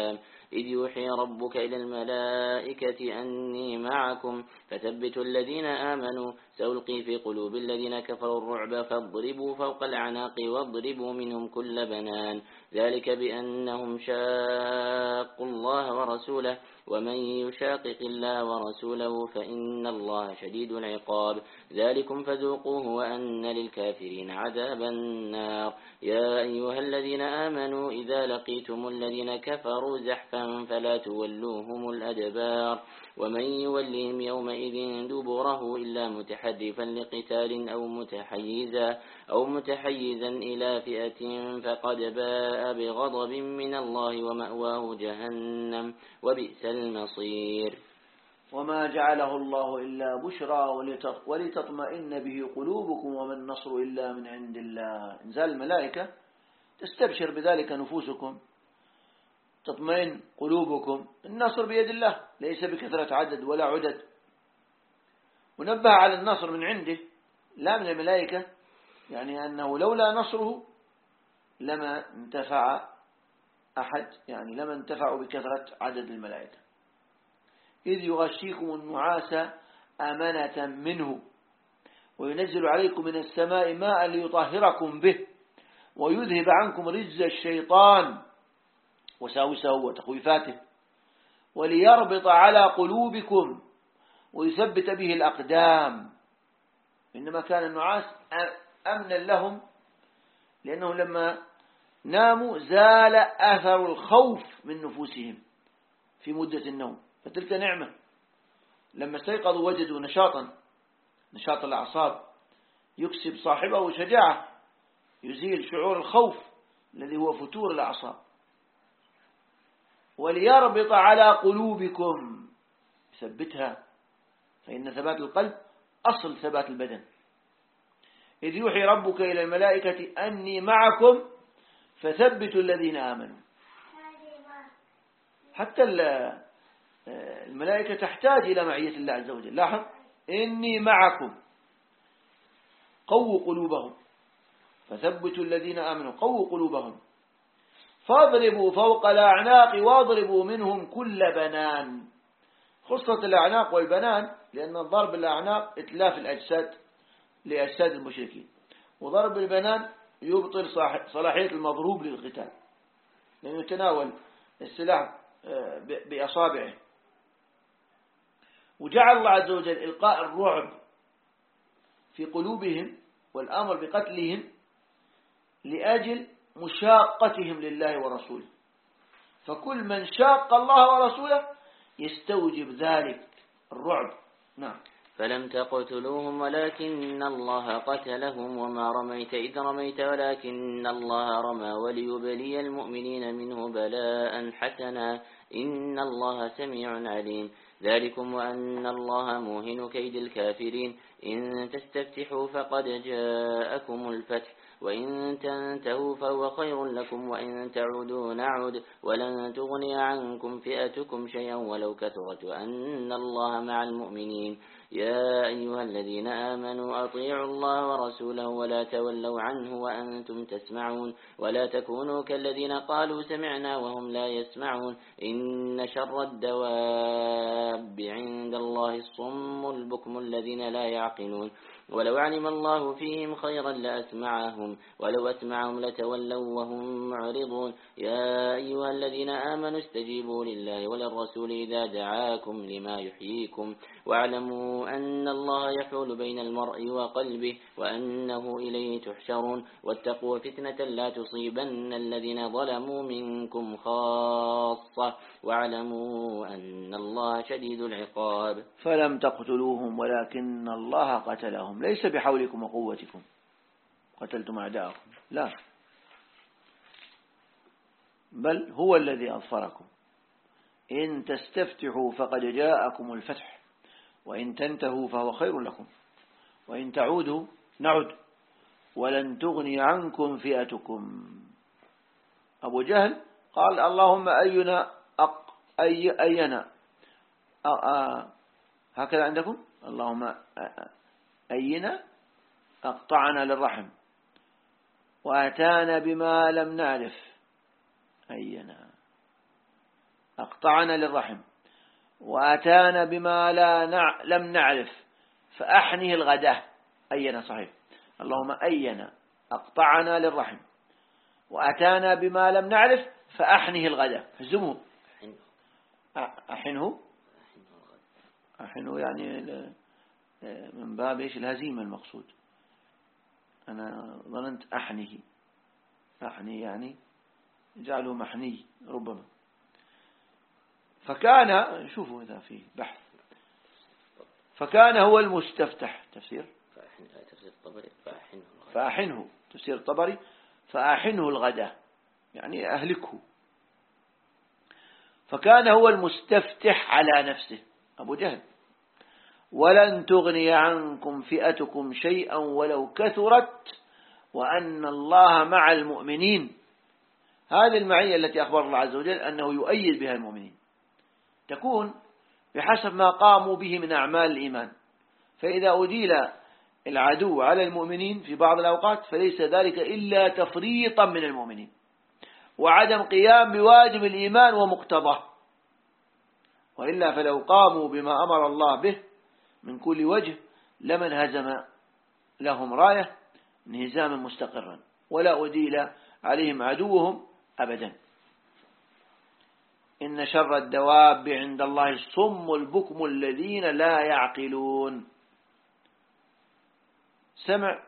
إذ يوحي ربك إلى الملائكة أني معكم فثبتوا الذين آمنوا سألقي في قلوب الذين كفروا الرعب فاضربوا فوق الأعناق واضربوا منهم كل بنان ذلك بأنهم شاقوا الله ورسوله ومن يشاقق الله ورسوله فإن الله شديد العقاب ذلكم فذوقوه وأن للكافرين عذاب النار يا أيها الذين آمنوا إذا لقيتم الذين كفروا زحفا فلا تولوهم الأدبار ومن يولهم يومئذ دبره إلا متحرفا لقتال أو متحيزا إلى فئة فقد باء بغضب من الله ومأواه جهنم وبئس المصير وما جعله الله إلا بشرى ولتطمئن به قلوبكم وما النصر إلا من عند الله. إنزال الملائكة تستبشر بذلك نفوسكم، تطمئن قلوبكم. النصر بيد الله ليس بكثرة عدد ولا عدد. ونبه على النصر من عنده لا من الملائكة، يعني أنه لولا نصره لما انتفع أحد، يعني لما انتفعوا بكثرة عدد الملائكة. إذ يغشيكم النعاس أمنة منه وينزل عليكم من السماء ماء ليطهركم به ويذهب عنكم رجز الشيطان وساوسه وتخويفاته وليربط على قلوبكم ويثبت به الأقدام. إنما كان النعاس أمنا لهم لأنهم لما ناموا زال أثر الخوف من نفوسهم في مدة النوم، فتلك نعمة. لما استيقظوا وجدوا نشاط الأعصاب يكسب صاحبه شجاعة، يزيل شعور الخوف الذي هو فتور الأعصاب. وليربط على قلوبكم، ثبتها، فإن ثبات القلب أصل ثبات البدن. إذ يوحي ربك إلى الملائكة أني معكم فثبتوا الذين آمنوا. حتى الملائكة تحتاج إلى معية الله عز وجل. لاحظ إني معكم، قووا قلوبهم، فثبتوا الذين آمنوا، قووا قلوبهم. فاضربوا فوق الأعناق واضربوا منهم كل بنان. خصة الأعناق والبنان لأن ضرب الأعناق إتلاف الأجساد لأجساد المشركين، وضرب البنان يبطل صلاحية المضروب للقتال لأنه يتناول السلاح بأصابعه. وجعل الله عز وجل إلقاء الرعب في قلوبهم والأمر بقتلهم لأجل مشاقتهم لله ورسوله، فكل من شاق الله ورسوله يستوجب ذلك الرعب. نعم. فلم تقتلوهم ولكن الله قتلهم وما رميت إذ رميت ولكن الله رمى وليبلي المؤمنين منه بلاء حسنا إن الله سميع عليم. ذلكم وأن الله موهن كيد الكافرين إن تستفتحوا فقد جاءكم الفتح وإن تنتهوا فهو خير لكم وإن تعودوا نعود ولن تغني عنكم فئتكم شيئا ولو كثرت وأن الله مع المؤمنين. يا أيها الذين آمنوا أطيعوا الله ورسوله ولا تولوا عنه وأنتم تسمعون ولا تكونوا كالذين قالوا سمعنا وهم لا يسمعون إن شر الدواب عند الله الصم البكم الذين لا يعقلون ولو علم الله فيهم خيرا لأسمعهم ولو أسمعهم لتولوا وهم معرضون. يا أيها الذين آمنوا استجيبوا لله وللرسول إذا دعاكم لما يحييكم واعلموا أن الله يحول بين المرء وقلبه وأنه إليه تحشرون واتقوا فتنة لا تصيبن الذين ظلموا منكم خاصة واعلموا أن الله شديد العقاب. فلم تقتلوهم ولكن الله قتلهم، ليس بحولكم وقوتكم قتلتم أعداءكم، لا، بل هو الذي أظفركم. إن تستفتحوا فقد جاءكم الفتح وإن تنتهوا فهو خير لكم وإن تعودوا نعد ولن تغني عنكم فئتكم. أبو جهل قال اللهم أينا هكذا عندكم، اللهم أينا أقطعنا للرحم وأتانا بما لم نعرف. أينا أقطعنا للرحم وأتانا بما لم نعرف فأحنه الغداة. أينا صحيح، اللهم أينا أقطعنا للرحم وأتانا بما لم نعرف فأحنه الغداة. حزمه أحنه يعني من باب إيش الهزيمة المقصود. أنا ظننت أحنه يعني جعله محني ربما. فكان شوفوا إذا في بحث فكان هو المستفتح. تفسير فأحنه تفسير الطبري فأحنه الغداء يعني أهلكه. فكان هو المستفتح على نفسه أبو جهل. ولن تغني عنكم فئتكم شيئا ولو كثرت وأن الله مع المؤمنين. هذه المعية التي أخبر الله عز وجل أنه يؤيد بها المؤمنين تكون بحسب ما قاموا به من أعمال الإيمان. فإذا أديل العدو على المؤمنين في بعض الأوقات فليس ذلك إلا تفريطا من المؤمنين وعدم قيام بواجب الإيمان ومقتضاه، وإلا فلو قاموا بما أمر الله به من كل وجه لمن هزم لهم راية انهزاما مستقرا ولا أديل عليهم عدوهم أبدا. إن شر الدواب عند الله الصم البكم الذين لا يعقلون. سمع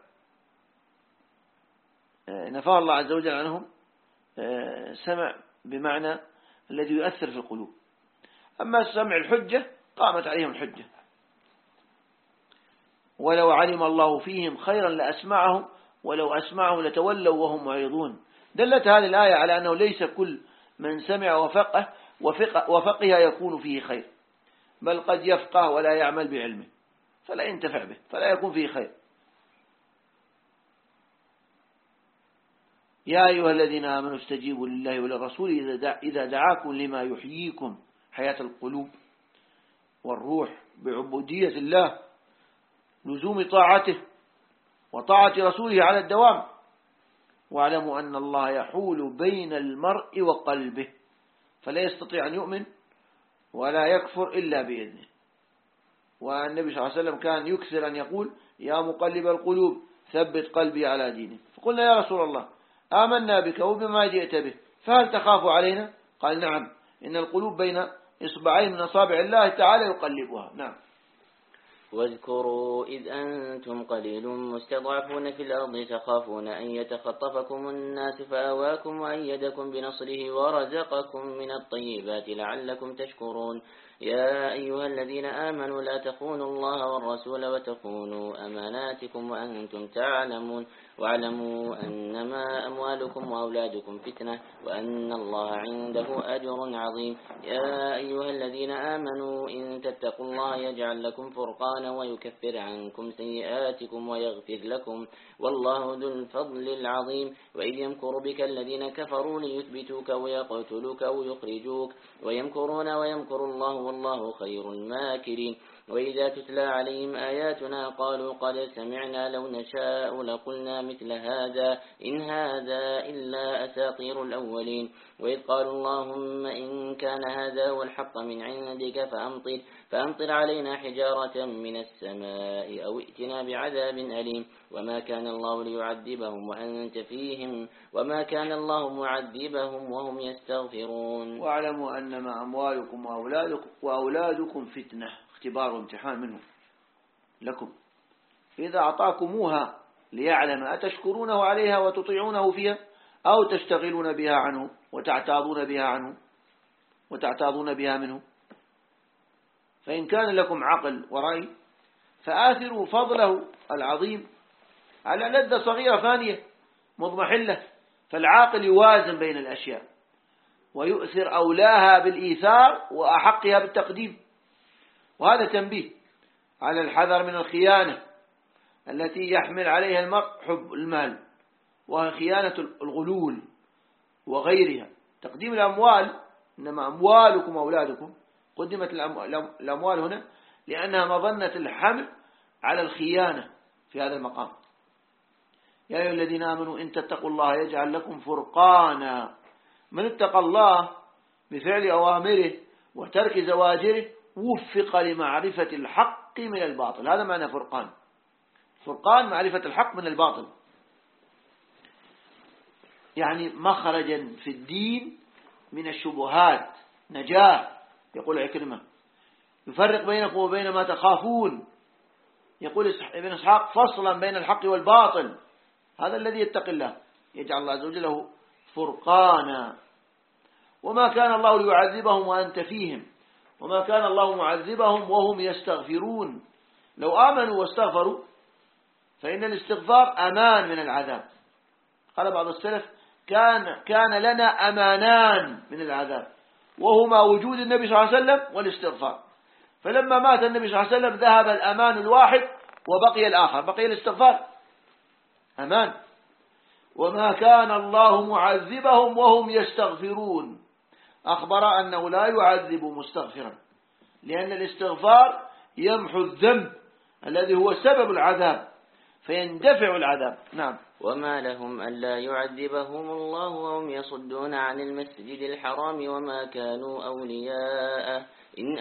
نفى الله عز وجل عنهم سمع بمعنى الذي يؤثر في القلوب. أما سمع الحجة قامت عليهم الحجة. ولو علم الله فيهم خيرا لأسمعهم ولو أسمعهم لتولوا وهم معرضون. دلت هذه الآية على أنه ليس كل من سمع وفقه يكون فيه خير، بل قد يفقه ولا يعمل بعلمه فلا ينتفع به فلا يكون فيه خير. يا أيها الذين آمنوا استجيبوا لله وللرسول إذا دعاكم لما يحييكم حياة القلوب والروح بعبودية الله لزوم طاعته وطاعة رسوله على الدوام. واعلموا أن الله يحول بين المرء وقلبه فلا يستطيع أن يؤمن ولا يكفر إلا بإذنه. والنبي صلى الله عليه وسلم كان يكثر أن يقول يا مقلب القلوب ثبت قلبي على دينك. فقلنا يا رسول الله آمنا بك وبما جئت به فهل تخاف علينا؟ قال نعم إن القلوب بين إصبعين من أصابع الله تعالى يقلبها. نعم. واذكروا إذ أنتم قليل مستضعفون في الأرض تخافون أن يتخطفكم الناس فآواكم وأيدكم بنصره ورزقكم من الطيبات لعلكم تشكرون. يا أيها الذين آمنوا لا تخونوا الله والرسول وتخونوا أماناتكم وأنتم تعلمون واعلموا أنما أموالكم وأولادكم فتنة وأن الله عنده أجر عظيم. يا أيها الذين آمنوا إن تتقوا الله يجعل لكم فرقانا ويكفر عنكم سيئاتكم ويغفر لكم والله ذو الفضل العظيم. وإذ يمكر بك الذين كفروا ليثبتوك ويقتلوك أو يخرجوك ويمكرون ويمكر الله والله خير الماكرين. وإذا تتلى عليهم آياتنا قالوا قد سمعنا لو نشاء لقلنا مثل هذا إن هذا إلا أساطير الأولين. وإذ قالوا اللهم إن كان هذا هو الحق من عندك فأمطر علينا حجارة من السماء أو ائتنا بعذاب أليم. وما كان الله ليعذبهم وأنت فيهم وما كان الله معذبهم وهم يستغفرون. واعلموا أنما أموالكم وأولادكم فتنة اختبار وامتحان منه لكم إذا أعطاكموها ليعلم أتشكرونه عليها وتطيعونه فيها أو تشتغلون بها عنه وتعتاضون بها منه. فإن كان لكم عقل ورأي فآثروا فضله العظيم على لذة صغيرة ثانية مضمحلة. فالعاقل يوازن بين الأشياء ويؤثر أولاها بالإيثار وأحقها بالتقديم. وهذا تنبيه على الحذر من الخيانة التي يحمل عليها المرء حب المال وهي خيانة الغلول وغيرها. تقديم الأموال إنما أموالكم وأولادكم قدمت الأموال هنا لأنها مظنة الحمل على الخيانة في هذا المقام. يا أيها الذين آمنوا إن تتقوا الله يجعل لكم فرقانا. من اتقى الله بفعل أوامره وترك زواجره وفق لمعرفة الحق من الباطل. هذا معنى فرقان. فرقان معرفة الحق من الباطل، يعني مخرجا في الدين من الشبهات، نجاة. يقول عكرمة يفرق بينكم وبين ما تخافون. يقول ابن إسحاق فصلا بين الحق والباطل. هذا الذي يتقي الله يجعل الله عز وجل له فرقانا. وما كان الله ليعذبهم وأنت فيهم، وما كان الله معذبهم وهم يستغفرون. لو آمنوا واستغفروا فإن الاستغفار أمان من العذاب. قال بعض السلف كان لنا أمانان من العذاب، وهما وجود النبي صلى الله عليه وسلم والاستغفار. فلما مات النبي صلى الله عليه وسلم ذهب الأمان الواحد وبقي الآخر، بقي الاستغفار أمان. وما كان الله معذبهم وهم يستغفرون. أخبر أنه لا يعذب مستغفرا، لأن الاستغفار يمحو الذنب الذي هو سبب العذاب فيندفع العذاب. نعم. وما لهم ألا يعذبهم الله وهم يصدون عن المسجد الحرام وما كانوا أولياءه إن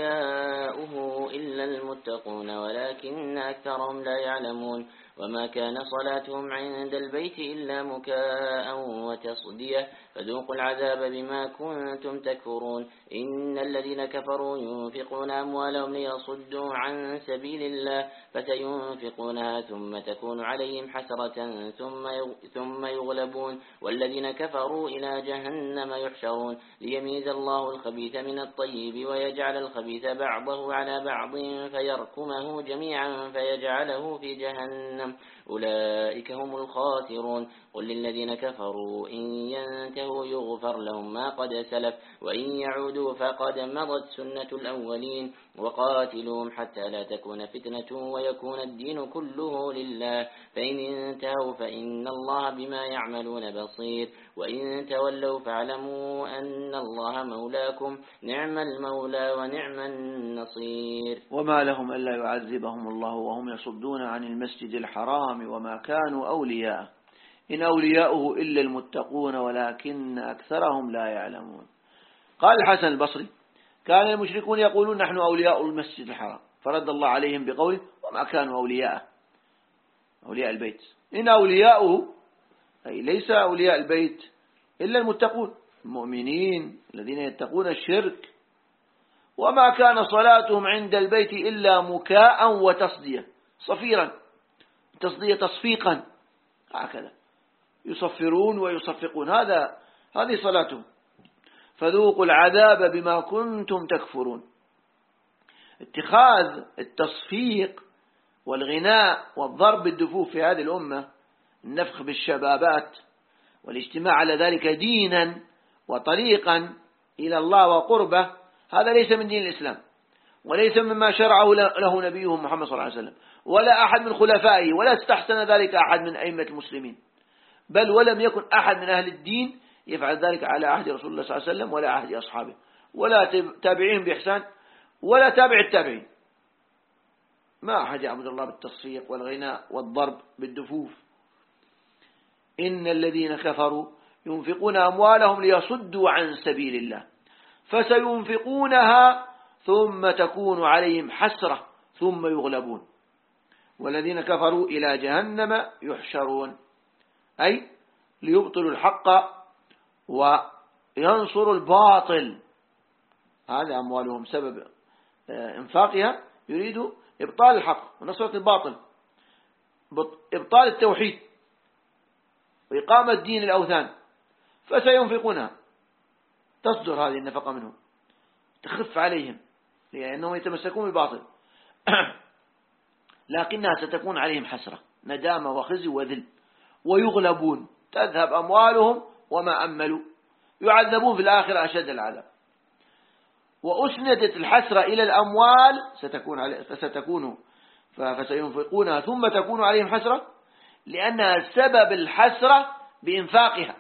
أولياؤه إلا المتقون ولكن أكثرهم لا يعلمون. وما كان صلاتهم عند البيت إلا مكاء وتصدية فذوقوا العذاب بما كنتم تكفرون. إن الذين كفروا ينفقون أموالهم ليصدوا عن سبيل الله فسينفقونها ثم تكون عليهم حسرة ثم يغلبون والذين كفروا إلى جهنم يحشرون ليميز الله الخبيث من الطيب ويجعل الخبيث بعضه على بعض فيركمه جميعا فيجعله في جهنم أولئك هم الخاسرون. قل للذين كفروا إن ينتهوا يغفر لهم ما قد سلف وإن يعودوا فقد مضت سنة الأولين وقاتلوهم حتى لا تكون فتنة ويكون الدين كله لله فإن انتهوا فإن الله بما يعملون بصير وإن تولوا فاعلموا أن الله مولاكم نعم المولى ونعم النصير. وما لهم ألا يعذبهم الله وهم يصدون عن المسجد الحرام وما كانوا أولياءه إن أولياؤه إلا المتقون ولكن أكثرهم لا يعلمون. قال الحسن البصري كان المشركون يقولون نحن أولياء المسجد الحرام، فرد الله عليهم بقوله وما كانوا أولياءه أولياء البيت إن أولياؤه أي ليس أولياء البيت إلا المتقون المؤمنين الذين يتقون الشرك. وما كان صلاتهم عند البيت إلا مكاء وتصدية صفيرا تصدية تصفيقا هكذا يصفرون ويصفقون هذه صلاتهم. فذوقوا العذاب بما كنتم تكفرون. اتخاذ التصفيق والغناء والضرب بالدفوف في هذه الأمة النفخ بالشبابات والاجتماع على ذلك دينا وطريقا إلى الله وقربه هذا ليس من دين الإسلام وليس مما شرعه له نبيه محمد صلى الله عليه وسلم ولا أحد من خلفائه ولا استحسن ذلك أحد من أئمة المسلمين بل ولم يكن أحد من أهل الدين يفعل ذلك على عهد رسول الله صلى الله عليه وسلم ولا عهد أصحابه ولا تابعيهم بإحسان ولا تابع التابعين. ما أحد يعبد الله بالتصفيق والغناء والضرب بالدفوف. إن الذين كفروا ينفقون أموالهم ليصدوا عن سبيل الله فسينفقونها ثم تكون عليهم حسرة ثم يغلبون والذين كفروا إلى جهنم يحشرون أي ليبطلوا الحق وينصروا الباطل. هذا أموالهم سبب انفاقها يريد إبطال الحق ونصرة الباطل إبطال التوحيد وإقامة دين الأوثان فسينفقونها تصدر هذه النفقة منهم تخف عليهم لأنهم يتمسكون بالباطل لكنها ستكون عليهم حسرة ندامة وخزي وذل ويغلبون تذهب أموالهم وما أملوا يعذبون في الآخرة أشد العذاب. وأسندت الحسرة إلى الأموال فسينفقونها ثم تكون عليهم حسرة لأنها سبب الحسرة بإنفاقها.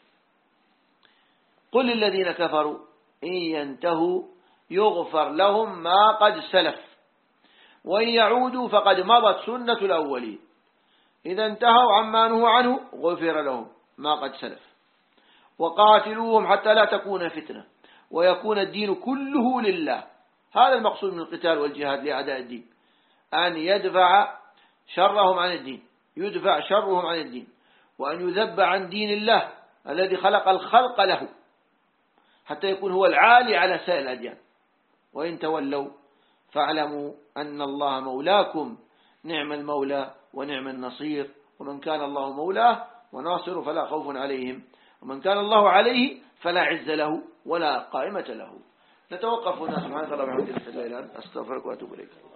قل للذين كفروا إن ينتهوا يغفر لهم ما قد سلف وإن يعودوا فقد مضت سنة الأولين. إذا انتهوا عما نهوا عنه غفر لهم ما قد سلف وقاتلوهم حتى لا تكون فتنة ويكون الدين كله لله. هذا المقصود من القتال والجهاد لأعداء الدين، أن يدفع شرهم عن الدين، يدفع شرهم عن الدين، وأن يذب عن دين الله الذي خلق الخلق له، حتى يكون هو العالي على سائر الأديان. وإن تولوا فاعلموا أن الله مولاكم، نعم المولى ونعم النصير. ومن كان الله مولاه وناصره فلا خوف عليهم، ومن كان الله عليه فلا عز له ولا قائمة له. نتوقف هنا. سبحانك اللهم وبحمدك، أستغفرك وأتوب إليك.